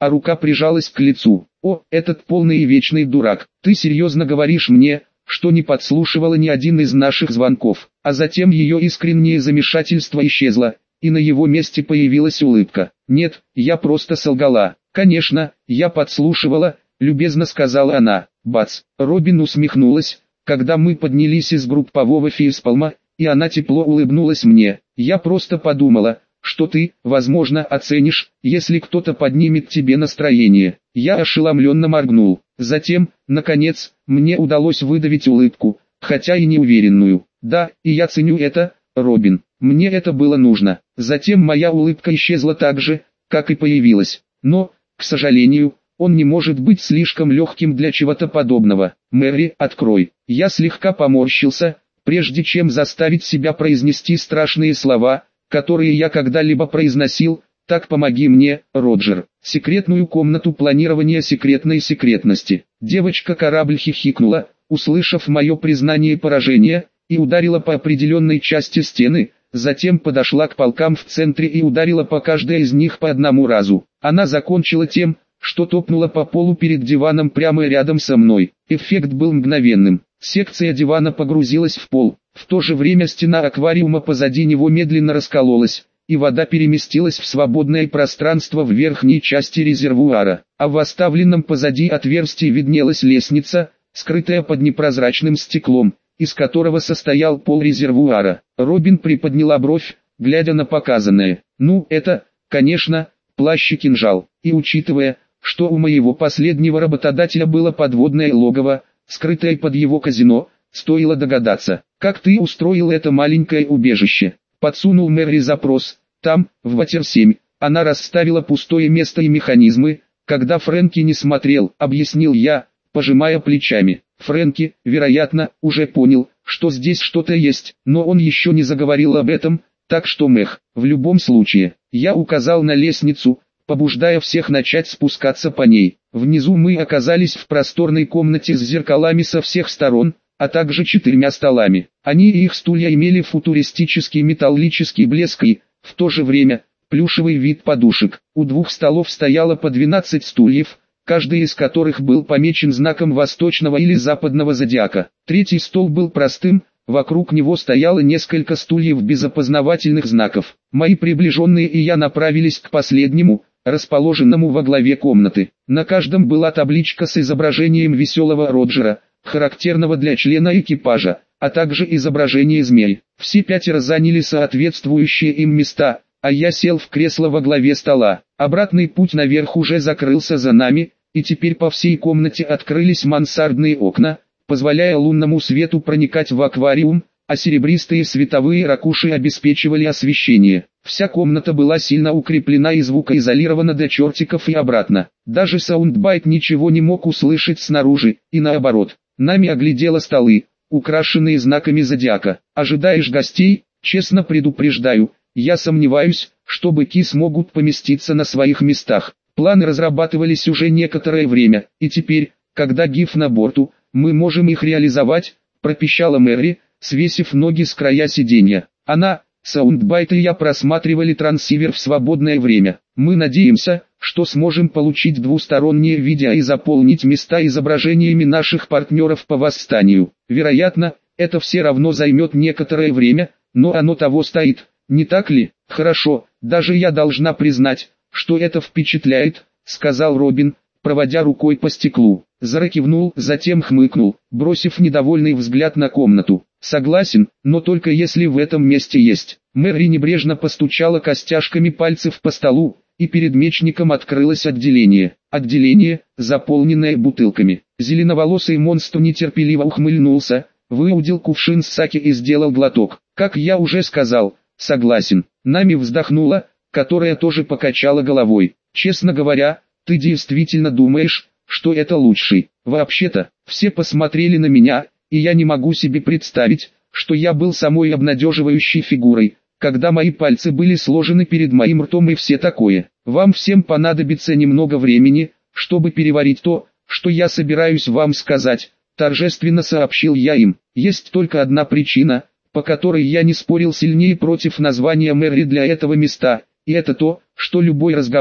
а рука прижалась к лицу. «О, этот полный и вечный дурак, ты серьезно говоришь мне, что не подслушивала ни один из наших звонков?» А затем ее искреннее замешательство исчезло, и на его месте появилась улыбка. «Нет, я просто солгала. Конечно, я подслушивала», — любезно сказала она. Бац! Робин усмехнулась, когда мы поднялись из группового фейспалма, и она тепло улыбнулась мне. «Я просто подумала, что ты, возможно, оценишь, если кто-то поднимет тебе настроение». Я ошеломленно моргнул. Затем, наконец, мне удалось выдавить улыбку, хотя и неуверенную. «Да, и я ценю это, Робин. Мне это было нужно». Затем моя улыбка исчезла так же, как и появилась. Но, к сожалению, он не может быть слишком легким для чего-то подобного. «Мэри, открой». Я слегка поморщился, прежде чем заставить себя произнести страшные слова, которые я когда-либо произносил. «Так помоги мне, Роджер». Секретную комнату планирования секретной секретности. Девочка-корабль хихикнула, услышав мое признание поражения, и ударила по определенной части стены, затем подошла к полкам в центре и ударила по каждой из них по одному разу. Она закончила тем, что топнула по полу перед диваном прямо рядом со мной. Эффект был мгновенным. Секция дивана погрузилась в пол. В то же время стена аквариума позади него медленно раскололась, и вода переместилась в свободное пространство в верхней части резервуара. А в оставленном позади отверстии виднелась лестница, скрытая под непрозрачным стеклом, из которого состоял пол резервуара. Робин приподняла бровь, глядя на показанное. «Ну, это, конечно, плащ и кинжал. И учитывая, что у моего последнего работодателя было подводное логово, скрытое под его казино, стоило догадаться, как ты устроил это маленькое убежище». Подсунул Мэри запрос. Там, в Ватер-7, она расставила пустое место и механизмы, когда Фрэнки не смотрел, объяснил я, пожимая плечами. Фрэнки, вероятно, уже понял, что здесь что-то есть, но он еще не заговорил об этом, так что в любом случае, я указал на лестницу, побуждая всех начать спускаться по ней. Внизу мы оказались в просторной комнате с зеркалами со всех сторон, а также 4 столами. Они и их стулья имели футуристический металлический блеск и, в то же время, плюшевый вид подушек. У 2 столов стояло по 12 стульев, каждый из которых был помечен знаком восточного или западного зодиака. 3-й стол был простым, вокруг него стояло несколько стульев без опознавательных знаков. Мои приближенные и я направились к последнему, расположенному во главе комнаты. На каждом была табличка с изображением веселого Роджера, характерного для члена экипажа, а также изображение змей. Все 5 заняли соответствующие им места, а я сел в кресло во главе стола. Обратный путь наверх уже закрылся за нами, и теперь по всей комнате открылись мансардные окна, позволяя лунному свету проникать в аквариум, а серебристые световые ракуши обеспечивали освещение. Вся комната была сильно укреплена и звукоизолирована до чертиков и обратно. Даже саундбайт ничего не мог услышать снаружи, и наоборот. Нами оглядела столы, украшенные знаками зодиака. «Ожидаешь гостей? Честно предупреждаю, я сомневаюсь, что быки смогут поместиться на своих местах». Планы разрабатывались уже некоторое время, и теперь, когда гиф на борту, мы можем их реализовать, пропищала Мэри, свесив ноги с края сиденья. Она, саундбайт и я просматривали трансивер в свободное время. Мы надеемся, что сможем получить двустороннее видео и заполнить места изображениями наших партнеров по восстанию. Вероятно, это все равно займет некоторое время, но оно того стоит, не так ли? Хорошо, даже я должна признать, что это впечатляет, сказал Робин, проводя рукой по стеклу. Зара кивнул, затем хмыкнул, бросив недовольный взгляд на комнату. Согласен, но только если в этом месте есть. Мэри небрежно постучала костяшками пальцев по столу, и перед мечником открылось отделение. Отделение, заполненное бутылками. Зеленоволосый монстр нетерпеливо ухмыльнулся, выудил кувшин с саке и сделал глоток. Как я уже сказал, согласен. Нами вздохнула, которая тоже покачала головой. Честно говоря, ты действительно думаешь, что это лучший? Вообще-то, все посмотрели на меня, и я не могу себе представить, что я был самой обнадеживающей фигурой, когда мои пальцы были сложены перед моим ртом и все такое. Вам всем понадобится немного времени, чтобы переварить то, что я собираюсь вам сказать, торжественно сообщил я им. Есть только одна причина, по которой я не спорил сильнее против названия Мэри для этого места, и это то, что любой разговор,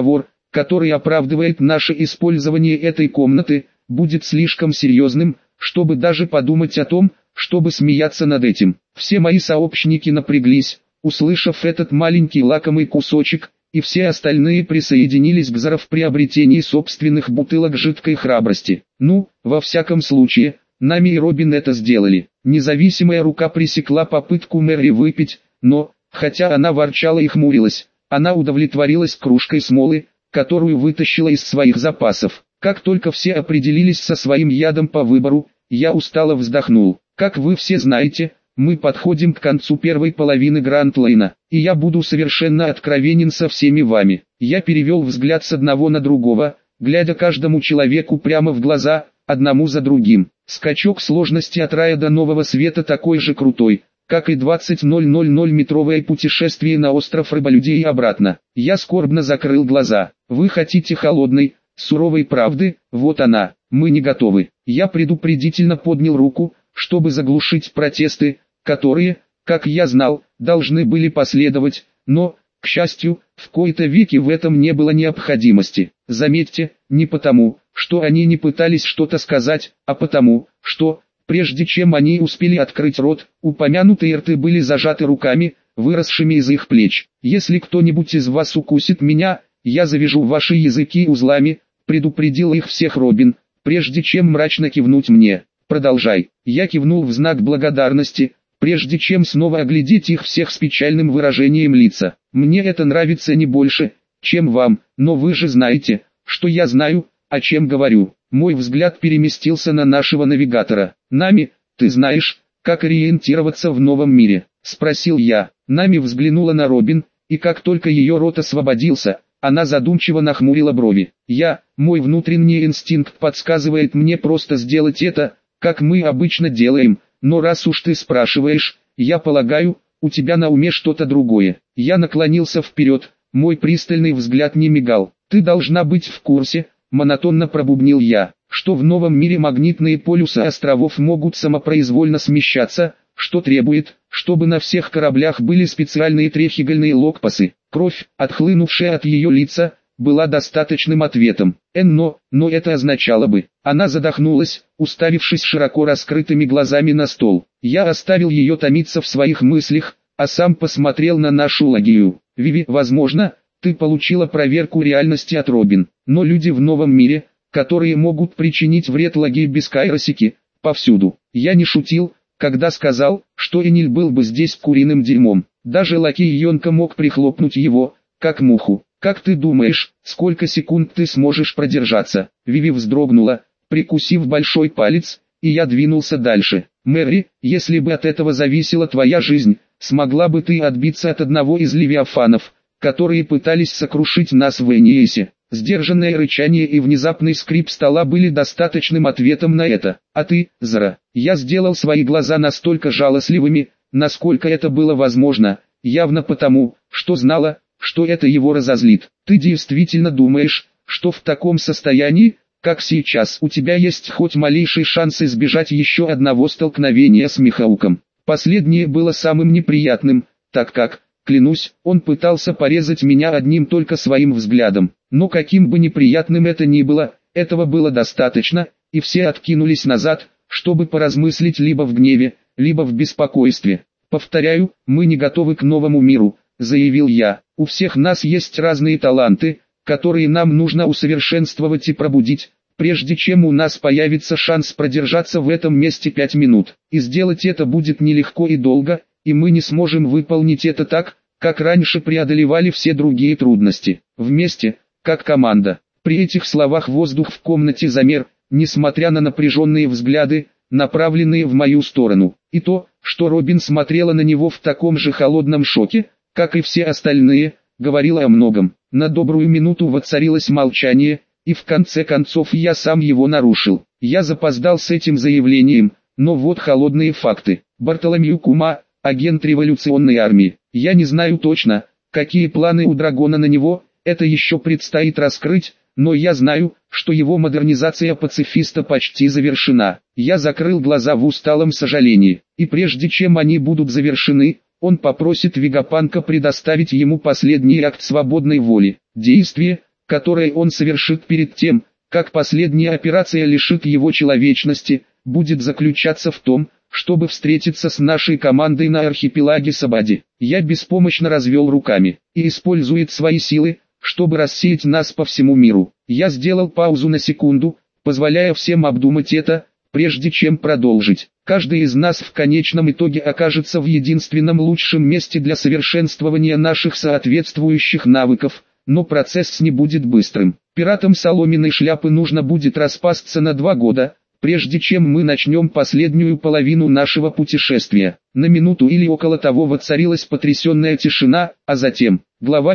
который оправдывает наше использование этой комнаты, будет слишком серьезным, чтобы даже подумать о том, чтобы смеяться над этим. Все мои сообщники напряглись, услышав этот маленький лакомый кусочек, и все остальные присоединились к Зара в приобретении собственных бутылок жидкой храбрости. Ну, во всяком случае, Нами и Робин это сделали. Независимая рука пресекла попытку Мэри выпить, но, хотя она ворчала и хмурилась, она удовлетворилась кружкой смолы, которую вытащила из своих запасов. Как только все определились со своим ядом по выбору, я устало вздохнул. Как вы все знаете, мы подходим к концу первой половины Гранд-Лейна, и я буду совершенно откровенен со всеми вами. Я перевел взгляд с одного на другого, глядя каждому человеку прямо в глаза, одному за другим. Скачок сложности от рая до нового света такой же крутой, как и 20.000-метровое путешествие на остров рыболюдей и обратно. Я скорбно закрыл глаза. Вы хотите холодной, суровой правды? Вот она. Мы не готовы. Я предупредительно поднял руку, чтобы заглушить протесты, которые, как я знал, должны были последовать, но, к счастью, в кои-то веки в этом не было необходимости. Заметьте, не потому, что они не пытались что-то сказать, а потому, что, прежде чем они успели открыть рот, упомянутые рты были зажаты руками, выросшими из их плеч. Если кто-нибудь из вас укусит меня, я завяжу ваши языки узлами, предупредил их всех Робин, прежде чем мрачно кивнуть мне. Продолжай. Я кивнул в знак благодарности, прежде чем снова оглядеть их всех с печальным выражением лица. Мне это нравится не больше, чем вам, но вы же знаете, что я знаю, о чем говорю. Мой взгляд переместился на нашего навигатора. Нами, ты знаешь, как ориентироваться в новом мире? Спросил я. Нами взглянула на Робин, и как только ее рот освободился, она задумчиво нахмурила брови. Мой внутренний инстинкт подсказывает мне просто сделать это, как мы обычно делаем, но раз уж ты спрашиваешь, я полагаю, у тебя на уме что-то другое. Я наклонился вперед, мой пристальный взгляд не мигал. Ты должна быть в курсе, монотонно пробубнил я, что в новом мире магнитные полюсы островов могут самопроизвольно смещаться, что требует, чтобы на всех кораблях были специальные трехигольные локпасы. Кровь, отхлынувшая от ее лица, была достаточным ответом. Но это означало бы. Она задохнулась, уставившись широко раскрытыми глазами на стол. Я оставил ее томиться в своих мыслях, а сам посмотрел на нашу Лагию. Виви, возможно, ты получила проверку реальности от Робин, но люди в новом мире, которые могут причинить вред Лагии без Кайросики, повсюду. Я не шутил, когда сказал, что Эниль был бы здесь куриным дерьмом. Даже Лаки Йонка мог прихлопнуть его, как муху. Как ты думаешь, сколько секунд ты сможешь продержаться? Виви вздрогнула, прикусив большой палец, и я двинулся дальше. Мэри, если бы от этого зависела твоя жизнь, смогла бы ты отбиться от одного из левиафанов, которые пытались сокрушить нас в Эниэсе? Сдержанное рычание и внезапный скрип стола были достаточным ответом на это. А ты, Зара? Я сделал свои глаза настолько жалостливыми, насколько это было возможно, явно потому, что знала, что это его разозлит. Ты действительно думаешь, что в таком состоянии, как сейчас, у тебя есть хоть малейший шанс избежать еще одного столкновения с Михауком? Последнее было самым неприятным, так как, клянусь, он пытался порезать меня одним только своим взглядом. Но каким бы неприятным это ни было, этого было достаточно, и все откинулись назад, чтобы поразмыслить либо в гневе, либо в беспокойстве. Повторяю, мы не готовы к новому миру, заявил я. У всех нас есть разные таланты, которые нам нужно усовершенствовать и пробудить, прежде чем у нас появится шанс продержаться в этом месте 5 минут. И сделать это будет нелегко и долго, и мы не сможем выполнить это так, как раньше преодолевали все другие трудности. Вместе, как команда. При этих словах воздух в комнате замер, несмотря на напряженные взгляды, направленные в мою сторону. И то, что Робин смотрела на него в таком же холодном шоке, как и все остальные, говорило о многом. На добрую минуту воцарилось молчание, и в конце концов я сам его нарушил. Я запоздал с этим заявлением, но вот холодные факты. Бартоломью Кума, агент революционной армии. Я не знаю точно, какие планы у Драгона на него, это еще предстоит раскрыть, но я знаю, что его модернизация пацифиста почти завершена. Я закрыл глаза в усталом сожалении, и прежде чем они будут завершены, он попросит Вегапанка предоставить ему последний акт свободной воли. Действие, которое он совершит перед тем, как последняя операция лишит его человечности, будет заключаться в том, чтобы встретиться с нашей командой на архипелаге Сабади. Я беспомощно развел руками, и использует свои силы, чтобы рассеять нас по всему миру. Я сделал паузу на секунду, позволяя всем обдумать это, прежде чем продолжить. Каждый из нас в конечном итоге окажется в единственном лучшем месте для совершенствования наших соответствующих навыков, но процесс не будет быстрым. Пиратам соломенной шляпы нужно будет распасться на 2 года, прежде чем мы начнем последнюю половину нашего путешествия. На минуту или около того воцарилась потрясенная тишина, а затем, глава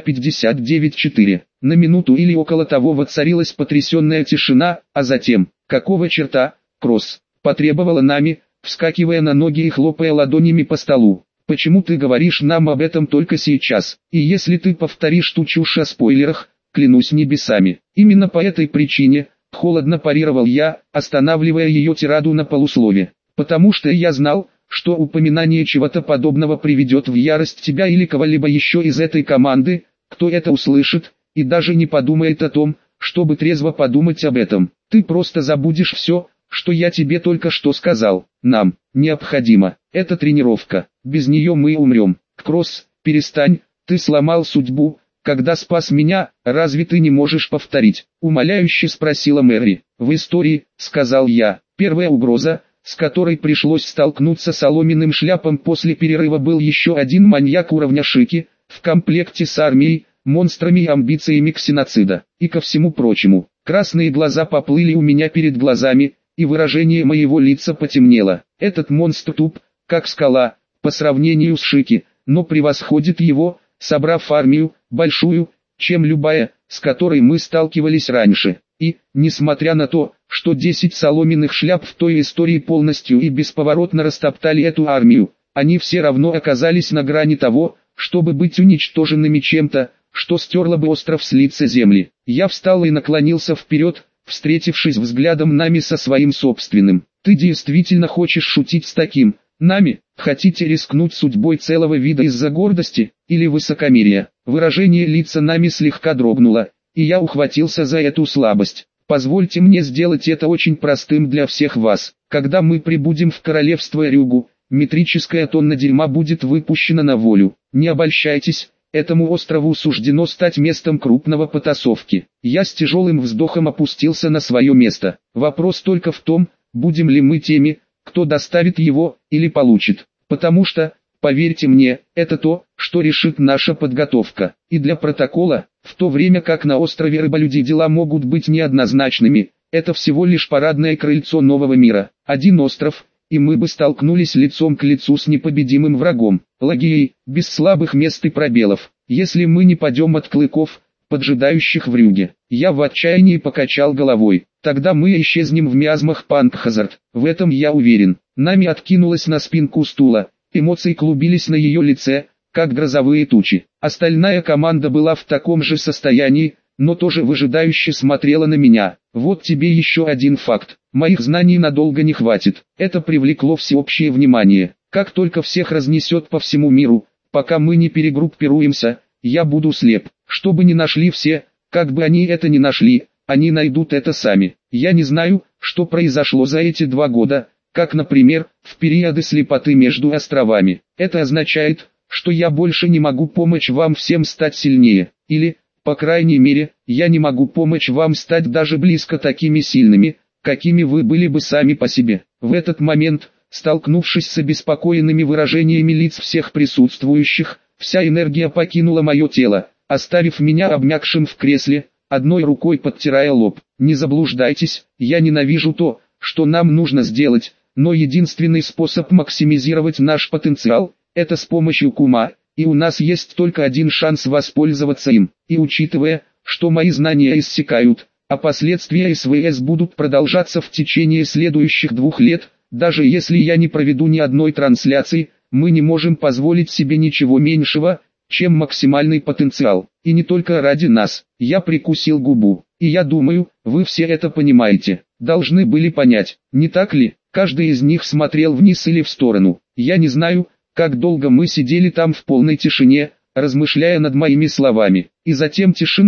59.4. На минуту или около того воцарилась потрясенная тишина, а затем, какого черта, Кросс, потребовала Нами, вскакивая на ноги и хлопая ладонями по столу. Почему ты говоришь нам об этом только сейчас? И если ты повторишь ту чушь о спойлерах, клянусь небесами. Именно по этой причине, холодно парировал я, останавливая ее тираду на полуслове. Потому что я знал, что упоминание чего-то подобного приведет в ярость тебя или кого-либо еще из этой команды, кто это услышит, и даже не подумает о том, чтобы трезво подумать об этом. Ты просто забудешь все, что я тебе только что сказал. Нам необходима эта тренировка, без нее мы умрем. Кросс, перестань, ты сломал судьбу, когда спас меня, разве ты не можешь повторить? Умоляюще спросила Мэри. В истории, сказал я, первая угроза, с которой пришлось столкнуться соломенным шляпам после перерыва, был еще один маньяк уровня Шики, в комплекте с армией, монстрами и амбициями ксеноцида. И ко всему прочему, красные глаза поплыли у меня перед глазами, и выражение моего лица потемнело. Этот монстр туп, как скала, по сравнению с Шики, но превосходит его, собрав армию, большую, чем любая, с которой мы сталкивались раньше. И, несмотря на то, что 10 соломенных шляп в той истории полностью и бесповоротно растоптали эту армию, они все равно оказались на грани того, чтобы быть уничтоженными чем-то, что стерло бы остров с лица земли. Я встал и наклонился вперед, встретившись взглядом Нами со своим собственным. Ты действительно хочешь шутить с таким? Нами, хотите рискнуть судьбой целого вида из-за гордости, или высокомерия? Выражение лица Нами слегка дрогнуло, и я ухватился за эту слабость. Позвольте мне сделать это очень простым для всех вас. Когда мы прибудем в королевство Рюгу, метрическая тонна дерьма будет выпущена на волю. Не обольщайтесь, этому острову суждено стать местом крупного потасовки. Я с тяжелым вздохом опустился на свое место. Вопрос только в том, будем ли мы теми, кто доставит его, или получит. Потому что, поверьте мне, это то, что решит наша подготовка. И для протокола, в то время как на острове Рыболюди дела могут быть неоднозначными, это всего лишь парадное крыльцо нового мира. Один остров, и мы бы столкнулись лицом к лицу с непобедимым врагом. Лагией, без слабых мест и пробелов. Если мы не падем от клыков, поджидающих в Рюге. Я в отчаянии покачал головой. Тогда мы исчезнем в миазмах Панкхазард. В этом я уверен. Нами откинулась на спинку стула. Эмоции клубились на ее лице, как грозовые тучи. Остальная команда была в таком же состоянии, но тоже выжидающе смотрела на меня. Вот тебе еще один факт. Моих знаний надолго не хватит. Это привлекло всеобщее внимание. Как только всех разнесет по всему миру, пока мы не перегруппируемся, я буду слеп. Чтобы не нашли все, как бы они это ни нашли, они найдут это сами. Я не знаю, что произошло за эти 2 года, как, например, в периоды слепоты между островами. Это означает, что я больше не могу помочь вам всем стать сильнее. Или, по крайней мере, я не могу помочь вам стать даже близко такими сильными, какими вы были бы сами по себе. В этот момент, столкнувшись с обеспокоенными выражениями лиц всех присутствующих, вся энергия покинула мое тело, оставив меня обмякшим в кресле, одной рукой подтирая лоб. Не заблуждайтесь, я ненавижу то, что нам нужно сделать, но единственный способ максимизировать наш потенциал – это с помощью Кума, и у нас есть только один шанс воспользоваться им. И учитывая, что мои знания иссякают, а последствия СВС будут продолжаться в течение следующих 2 лет, даже если я не проведу ни одной трансляции, мы не можем позволить себе ничего меньшего, чем максимальный потенциал. И не только ради нас. Я прикусил губу. И я думаю, вы все это понимаете. Должны были понять, не так ли? Каждый из них смотрел вниз или в сторону. Я не знаю, как долго мы сидели там в полной тишине, размышляя над моими словами. И затем тишина,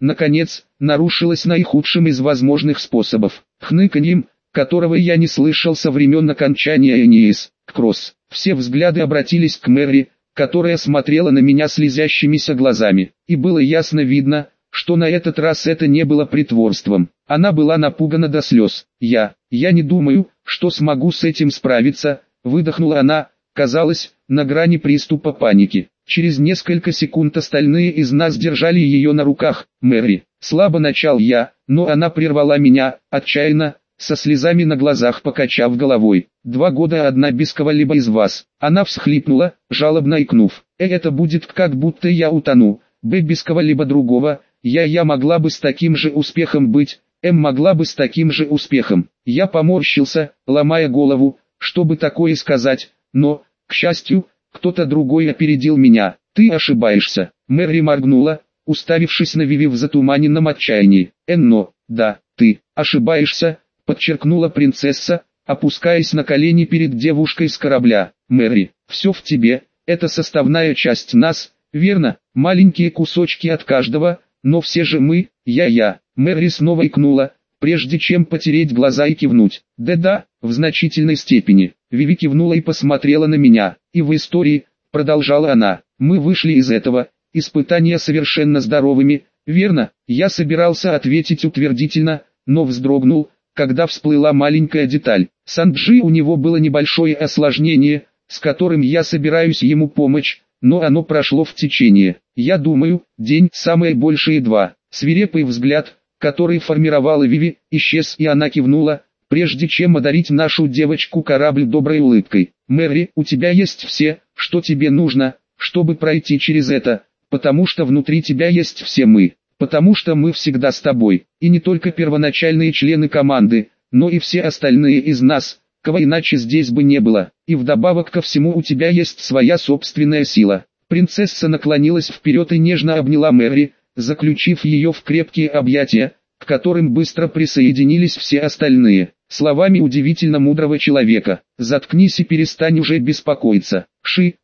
наконец, нарушилось наихудшим из возможных способов, хныканьем, которого я не слышал со времен окончания Эниис Кросс. Все взгляды обратились к Мэри, которая смотрела на меня слезящимися глазами, и было ясно видно, что на этот раз это не было притворством. Она была напугана до слез. Я не думаю, что смогу с этим справиться, выдохнула она, казалось, на грани приступа паники. Через несколько секунд остальные из нас держали ее на руках. Мэри, слабо начал я, но она прервала меня, отчаянно, со слезами на глазах покачав головой. 2 года одна без кого-либо из вас. Она всхлипнула, жалобно икнув. Это будет как будто я утону. Без кого-либо другого. Я могла бы с таким же успехом быть. Могла бы с таким же успехом. Я поморщился, ломая голову, чтобы такое сказать, но, к счастью, кто-то другой опередил меня. Ты ошибаешься. Мэри моргнула, уставившись на Виви в затуманенном отчаянии. Но, да, ты ошибаешься, подчеркнула принцесса, опускаясь на колени перед девушкой с корабля. Мэри, все в тебе, это составная часть нас, верно, маленькие кусочки от каждого, но все же мы, я. Мэри снова икнула, прежде чем потереть глаза и кивнуть. Да, в значительной степени. Виви кивнула и посмотрела на меня. И в истории, продолжала она, мы вышли из этого испытания совершенно здоровыми, верно? Я собирался ответить утвердительно, но вздрогнул, когда всплыла маленькая деталь. Санджи у него было небольшое осложнение, с которым я собираюсь ему помочь, но оно прошло в течение, я думаю, день, самое большее 2. Свирепый взгляд, который формировала Виви, исчез, и она кивнула, прежде чем одарить нашу девочку корабль доброй улыбкой. Мэри, у тебя есть все, что тебе нужно, чтобы пройти через это, потому что внутри тебя есть все мы. Потому что мы всегда с тобой, и не только первоначальные члены команды, но и все остальные из нас, кого иначе здесь бы не было, и вдобавок ко всему у тебя есть своя собственная сила. Принцесса наклонилась вперед и нежно обняла Мэри, заключив ее в крепкие объятия, к которым быстро присоединились все остальные, словами удивительно мудрого человека. Заткнись и перестань уже беспокоиться. Ши.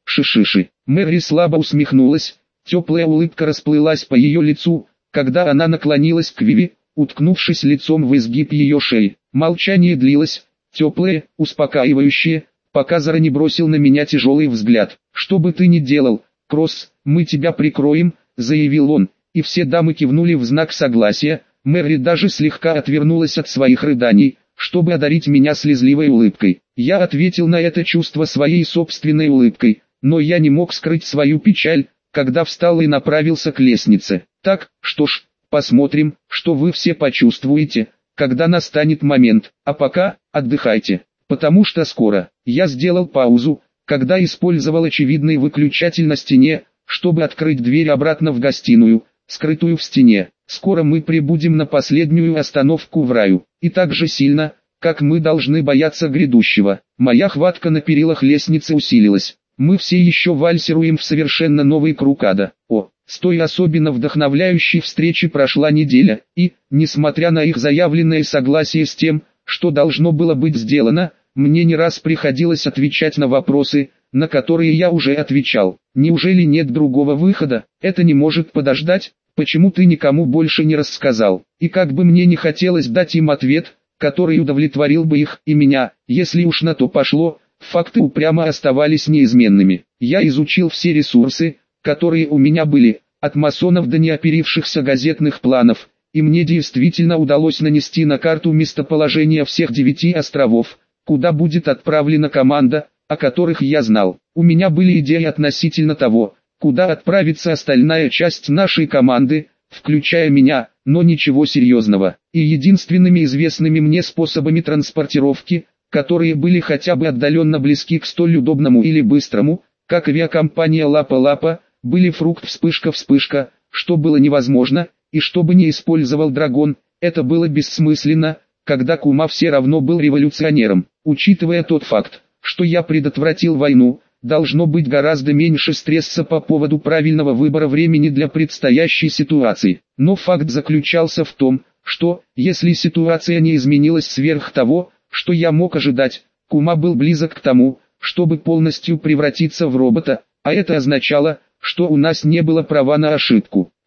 Мэри слабо усмехнулась, теплая улыбка расплылась по ее лицу, когда она наклонилась к Виви, уткнувшись лицом в изгиб ее шеи. Молчание длилось, теплое, успокаивающее, пока Зара не бросил на меня тяжелый взгляд. «Что бы ты ни делал, Кросс, мы тебя прикроем», — заявил он, и все дамы кивнули в знак согласия. Мэри даже слегка отвернулась от своих рыданий, чтобы одарить меня слезливой улыбкой. Я ответил на это чувство своей собственной улыбкой, но я не мог скрыть свою печаль, когда встал и направился к лестнице. Так, что ж, посмотрим, что вы все почувствуете, когда настанет момент, а пока, отдыхайте, потому что скоро. Я сделал паузу, когда использовал очевидный выключатель на стене, чтобы открыть дверь обратно в гостиную, скрытую в стене. Скоро мы прибудем на последнюю остановку в раю, и так же сильно, как мы должны бояться грядущего. Моя хватка на перилах лестницы усилилась. Мы все еще вальсируем в совершенно новый круг ада. С той особенно вдохновляющей встречи прошла неделя, и, несмотря на их заявленное согласие с тем, что должно было быть сделано, мне не раз приходилось отвечать на вопросы, на которые я уже отвечал. Неужели нет другого выхода? Это не может подождать? Почему ты никому больше не рассказал? И как бы мне не хотелось дать им ответ, который удовлетворил бы их и меня, если уж на то пошло, факты упрямо оставались неизменными. Я изучил все ресурсы, которые у меня были, от масонов до неоперившихся газетных планов, и мне действительно удалось нанести на карту местоположение всех 9 островов, куда будет отправлена команда, о которых я знал. У меня были идеи относительно того, куда отправится остальная часть нашей команды, включая меня, но ничего серьезного. И единственными известными мне способами транспортировки, которые были хотя бы отдаленно близки к столь удобному или быстрому, как авиакомпания Лапа-Лапа, были фрукт-вспышка-вспышка, что было невозможно, и что бы не использовал Драгон, это было бессмысленно, когда Кума все равно был революционером. Учитывая тот факт, что я предотвратил войну, должно быть гораздо меньше стресса по поводу правильного выбора времени для предстоящей ситуации. Но факт заключался в том, что, если ситуация не изменилась сверх того, что я мог ожидать, Кума был близок к тому, чтобы полностью превратиться в робота, а это означало, что у нас не было права на ошибку.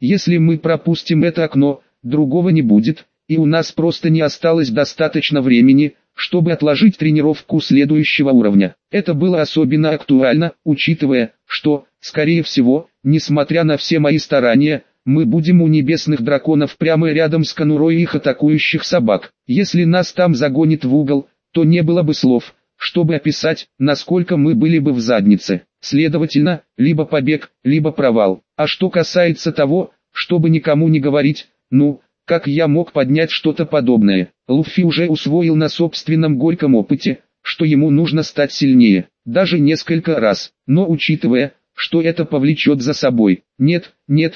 Если мы пропустим это окно, другого не будет, и у нас просто не осталось достаточно времени, чтобы отложить тренировку следующего уровня. Это было особенно актуально, учитывая, что, скорее всего, несмотря на все мои старания, мы будем у небесных драконов прямо рядом с конурой их атакующих собак. Если нас там загонит в угол, то не было бы слов, чтобы описать, насколько мы были бы в заднице. Следовательно, либо побег, либо провал. А что касается того, чтобы никому не говорить, ну, как я мог поднять что-то подобное? Луффи уже усвоил на собственном горьком опыте, что ему нужно стать сильнее, даже несколько раз. Но учитывая, что это повлечет за собой. Нет,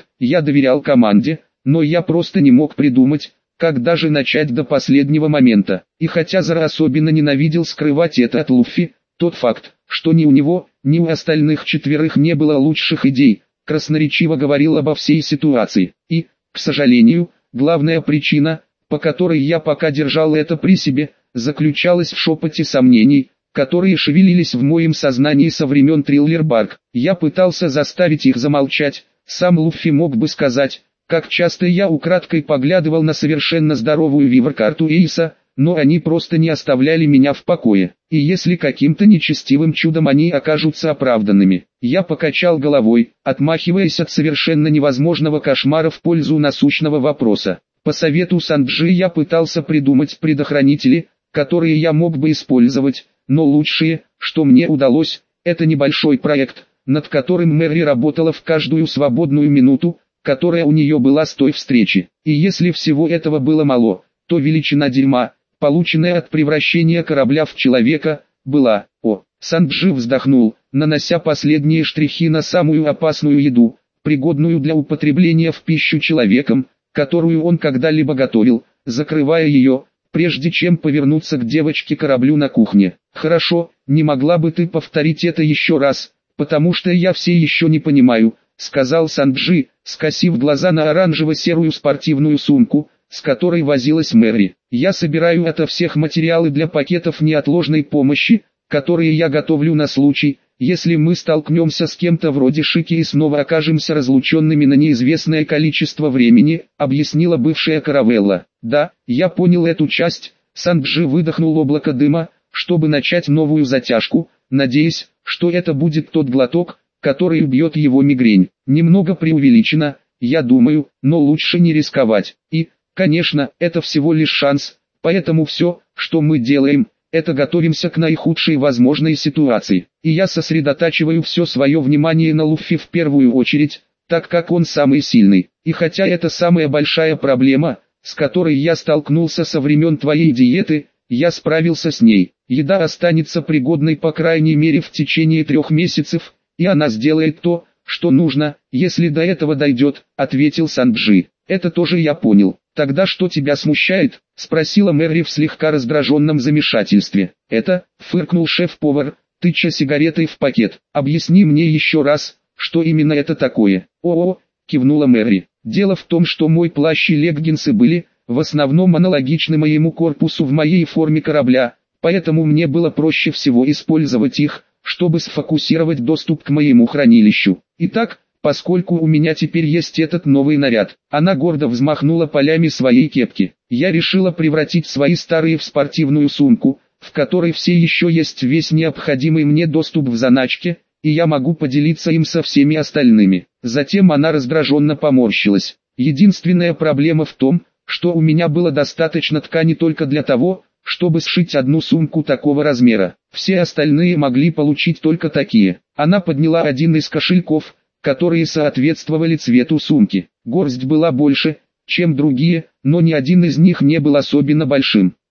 я доверял команде, но я просто не мог придумать, как даже начать до последнего момента. И хотя Зара особенно ненавидел скрывать это от Луффи, тот факт, что ни у него, ни у остальных четверых не было лучших идей, красноречиво говорил обо всей ситуации. И, к сожалению, главная причина, по которой я пока держал это при себе, заключалась в шепоте сомнений, которые шевелились в моем сознании со времен Триллер-Барк. Я пытался заставить их замолчать, сам Луффи мог бы сказать, как часто я украдкой поглядывал на совершенно здоровую вивер-карту Эйса, но они просто не оставляли меня в покое. И если каким-то нечестивым чудом они окажутся оправданными, я покачал головой, отмахиваясь от совершенно невозможного кошмара в пользу насущного вопроса. По совету Санджи я пытался придумать предохранители, которые я мог бы использовать, но лучшее, что мне удалось, это небольшой проект, над которым Мэри работала в каждую свободную минуту, которая у нее была с той встречи. И если всего этого было мало, то величина дерьма, полученная от превращения корабля в человека, была. Санджи вздохнул, нанося последние штрихи на самую опасную еду, пригодную для употребления в пищу человеком, которую он когда-либо готовил, закрывая ее, прежде чем повернуться к девочке-кораблю на кухне. «Хорошо, не могла бы ты повторить это еще раз, потому что я все еще не понимаю», — сказал Санджи, скосив глаза на оранжево-серую спортивную сумку, с которой возилась Мэри. «Я собираю ото всех материалы для пакетов неотложной помощи, которые я готовлю на случай, если мы столкнемся с кем-то вроде Шики и снова окажемся разлученными на неизвестное количество времени», — объяснила бывшая Каравелла. «Да, я понял эту часть». Санджи выдохнул облако дыма, чтобы начать новую затяжку, надеясь, что это будет тот глоток, который убьет его мигрень. Немного преувеличено, я думаю, но лучше не рисковать. И, конечно, это всего лишь шанс, поэтому все, что мы делаем, это готовимся к наихудшей возможной ситуации. И я сосредотачиваю все свое внимание на Луффи в первую очередь, так как он самый сильный. И хотя это самая большая проблема, с которой я столкнулся со времен твоей диеты, я справился с ней. Еда останется пригодной по крайней мере в течение 3 месяцев, и она сделает то, что нужно, если до этого дойдет, ответил Санджи. Это тоже я понял. Тогда что тебя смущает? Спросила Мэри в слегка раздраженном замешательстве. Это, фыркнул шеф-повар, тыча сигаретой в пакет. Объясни мне еще раз, что именно это такое. Кивнула Мэри. Дело в том, что мой плащ и леггинсы были, в основном аналогичны моему корпусу в моей форме корабля, поэтому мне было проще всего использовать их, чтобы сфокусировать доступ к моему хранилищу. Итак, поскольку у меня теперь есть этот новый наряд, она гордо взмахнула полями своей кепки, я решила превратить свои старые в спортивную сумку, в которой все еще есть весь необходимый мне доступ в заначке, и я могу поделиться им со всеми остальными. Затем она раздраженно поморщилась. Единственная проблема в том, что у меня было достаточно ткани только для того, чтобы сшить одну сумку такого размера. Все остальные могли получить только такие. Она подняла один из кошельков, которые соответствовали цвету сумки. Горсть была больше, чем другие, но ни один из них не был особенно большим.